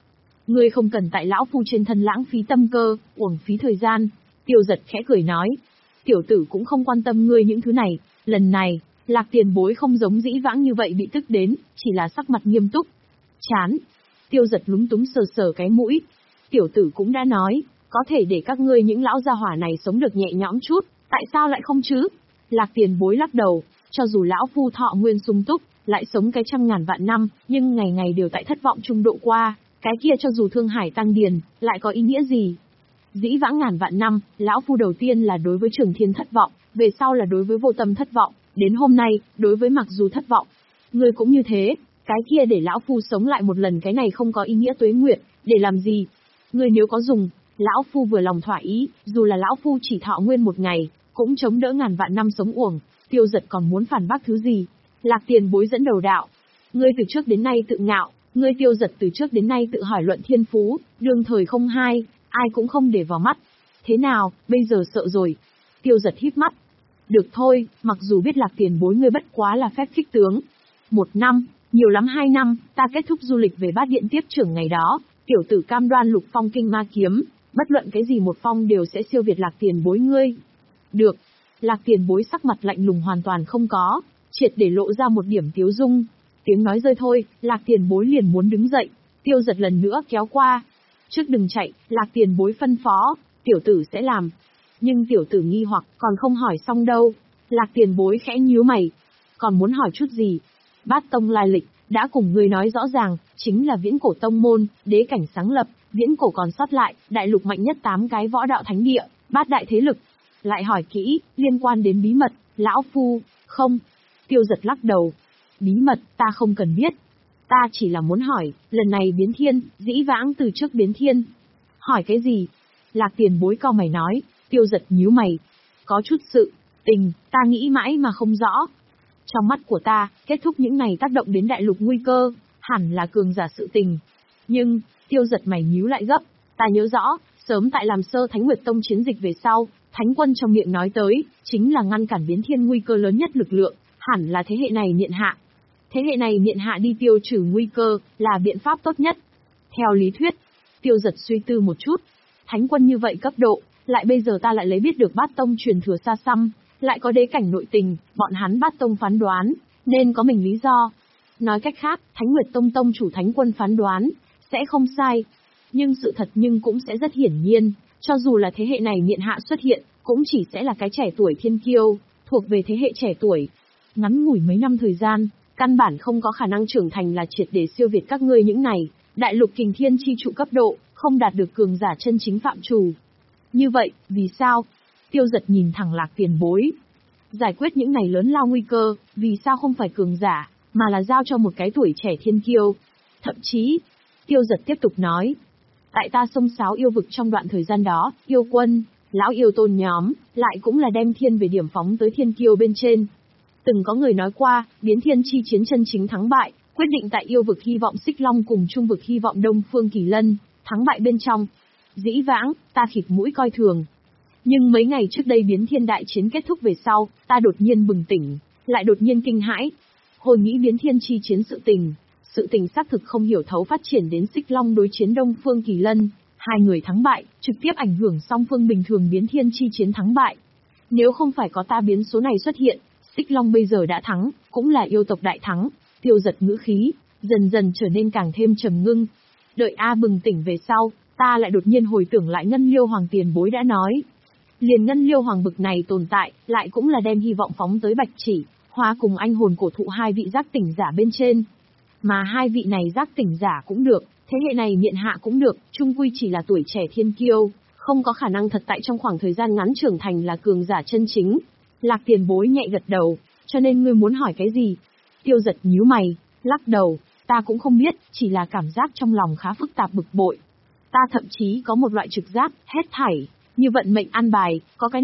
Ngươi không cần tại lão phu trên thân lãng phí tâm cơ, uổng phí thời gian. Tiêu Giật khẽ cười nói. Tiểu tử cũng không quan tâm ngươi những thứ này, lần này, Lạc tiền bối không giống dĩ vãng như vậy bị tức đến, chỉ là sắc mặt nghiêm túc. Chán. Tiêu Giật lúng túng sờ sờ cái mũi. Tiểu tử cũng đã nói, có thể để các ngươi những lão gia hỏa này sống được nhẹ nhõm chút, tại sao lại không chứ? Lạc tiền bối lắc đầu, cho dù lão phu thọ nguyên sung túc, lại sống cái trăm ngàn vạn năm, nhưng ngày ngày đều tại thất vọng trung độ qua, cái kia cho dù thương hải tăng điền, lại có ý nghĩa gì? Dĩ vãng ngàn vạn năm, lão phu đầu tiên là đối với Trường Thiên thất vọng, về sau là đối với Vô Tâm thất vọng, đến hôm nay, đối với Mặc Du thất vọng. Ngươi cũng như thế, cái kia để lão phu sống lại một lần cái này không có ý nghĩa tuế nguyệt, để làm gì? Ngươi nếu có dùng, lão phu vừa lòng thỏa ý, dù là lão phu chỉ thọ nguyên một ngày, cũng chống đỡ ngàn vạn năm sống uổng. Tiêu Giật còn muốn phản bác thứ gì? Lạc tiền bối dẫn đầu đạo. Ngươi từ trước đến nay tự ngạo, ngươi Tiêu Giật từ trước đến nay tự hỏi luận thiên phú, đương thời không hai, ai cũng không để vào mắt. Thế nào, bây giờ sợ rồi? Tiêu Giật híp mắt. Được thôi, mặc dù biết Lạc tiền bối ngươi bất quá là phép khích tướng. Một năm, nhiều lắm hai năm, ta kết thúc du lịch về Bát Điện tiếp trưởng ngày đó, tiểu tử cam đoan lục phong kinh ma kiếm, bất luận cái gì một phong đều sẽ siêu việt Lạc tiền bối ngươi. Được. Lạc tiền bối sắc mặt lạnh lùng hoàn toàn không có, triệt để lộ ra một điểm tiếu dung. Tiếng nói rơi thôi, Lạc tiền bối liền muốn đứng dậy, Tiêu Giật lần nữa kéo qua. Trước đừng chạy, Lạc tiền bối phân phó, tiểu tử sẽ làm. Nhưng tiểu tử nghi hoặc, còn không hỏi xong đâu. Lạc tiền bối khẽ nhíu mày. Còn muốn hỏi chút gì? Bát tông lai lịch, đã cùng ngươi nói rõ ràng, chính là viễn cổ tông môn, đế cảnh sáng lập, viễn cổ còn sót lại, đại lục mạnh nhất tám cái võ đạo thánh địa, bát đại thế lực. Lại hỏi kỹ, liên quan đến bí mật, lão phu, không. Tiêu Giật lắc đầu. Bí mật, ta không cần biết. Ta chỉ là muốn hỏi, lần này biến thiên, dĩ vãng từ trước biến thiên. Hỏi cái gì? Lạc tiền bối cau mày nói. Tiêu Giật nhíu mày. Có chút sự, tình, ta nghĩ mãi mà không rõ. Trong mắt của ta, kết thúc những này tác động đến đại lục nguy cơ, hẳn là cường giả sự tình. Nhưng, Tiêu Giật mày nhíu lại gấp. Ta nhớ rõ, sớm tại làm sơ Thánh Nguyệt Tông chiến dịch về sau, Thánh quân trong miệng nói tới, chính là ngăn cản biến thiên nguy cơ lớn nhất lực lượng, hẳn là thế hệ này miện hạ. Thế hệ này miện hạ đi tiêu trừ nguy cơ, là biện pháp tốt nhất. Theo lý thuyết, Tiêu Giật suy tư một chút. Thánh quân như vậy cấp độ, lại bây giờ ta lại lấy biết được Bát tông truyền thừa xa xăm, lại có đế cảnh nội tình, bọn hắn Bát tông phán đoán, nên có mình lý do. Nói cách khác, Thánh Nguyệt Tông tông chủ Thánh quân phán đoán, sẽ không sai. Nhưng sự thật nhưng cũng sẽ rất hiển nhiên, cho dù là thế hệ này miện hạ xuất hiện, cũng chỉ sẽ là cái trẻ tuổi thiên kiêu, thuộc về thế hệ trẻ tuổi. Ngắn ngủi mấy năm thời gian, căn bản không có khả năng trưởng thành là triệt để siêu việt các ngươi những này, đại lục kình thiên chi trụ cấp độ, không đạt được cường giả chân chính phạm chủ. Như vậy, vì sao? Tiêu Giật nhìn thẳng Lạc tiền bối. Giải quyết những này lớn lao nguy cơ, vì sao không phải cường giả, mà là giao cho một cái tuổi trẻ thiên kiêu. Thậm chí, Tiêu Giật tiếp tục nói, tại ta xông xáo yêu vực trong đoạn thời gian đó, yêu quân, lão yêu tôn nhóm, lại cũng là đem thiên về điểm phóng tới thiên kiêu bên trên. Từng có người nói qua, biến thiên chi chiến chân chính thắng bại, quyết định tại yêu vực hy vọng Xích Long cùng trung vực hy vọng Đông Phương Kỳ Lân, thắng bại bên trong. Dĩ vãng, ta khịt mũi coi thường. Nhưng mấy ngày trước đây biến thiên đại chiến kết thúc về sau, ta đột nhiên bừng tỉnh, lại đột nhiên kinh hãi. Hồi nghĩ biến thiên chi chiến sự tình, sự tình xác thực không hiểu thấu phát triển đến Xích Long đối chiến Đông Phương Kỳ Lân, hai người thắng bại, trực tiếp ảnh hưởng song phương bình thường biến thiên chi chiến thắng bại. Nếu không phải có ta biến số này xuất hiện, Xích Long bây giờ đã thắng, cũng là yêu tộc đại thắng. Tiêu Giật ngữ khí, dần dần trở nên càng thêm trầm ngưng. Đợi A bừng tỉnh về sau, ta lại đột nhiên hồi tưởng lại Ngân Liêu Hoàng tiền bối đã nói. Liền Ngân Liêu Hoàng bực này tồn tại, lại cũng là đem hy vọng phóng tới Bạch Chỉ, Hoa cùng anh hồn cổ thụ hai vị giác tỉnh giả bên trên. Mà hai vị này giác tỉnh giả cũng được, thế hệ này miện hạ cũng được, chung quy chỉ là tuổi trẻ thiên kiêu, không có khả năng thật tại trong khoảng thời gian ngắn trưởng thành là cường giả chân chính. Lạc tiền bối nhẹ gật đầu, cho nên ngươi muốn hỏi cái gì? Tiêu Giật nhíu mày, lắc đầu, ta cũng không biết, chỉ là cảm giác trong lòng khá phức tạp bực bội. Ta thậm chí có một loại trực giác, hết thảy, như vận mệnh an bài, có cái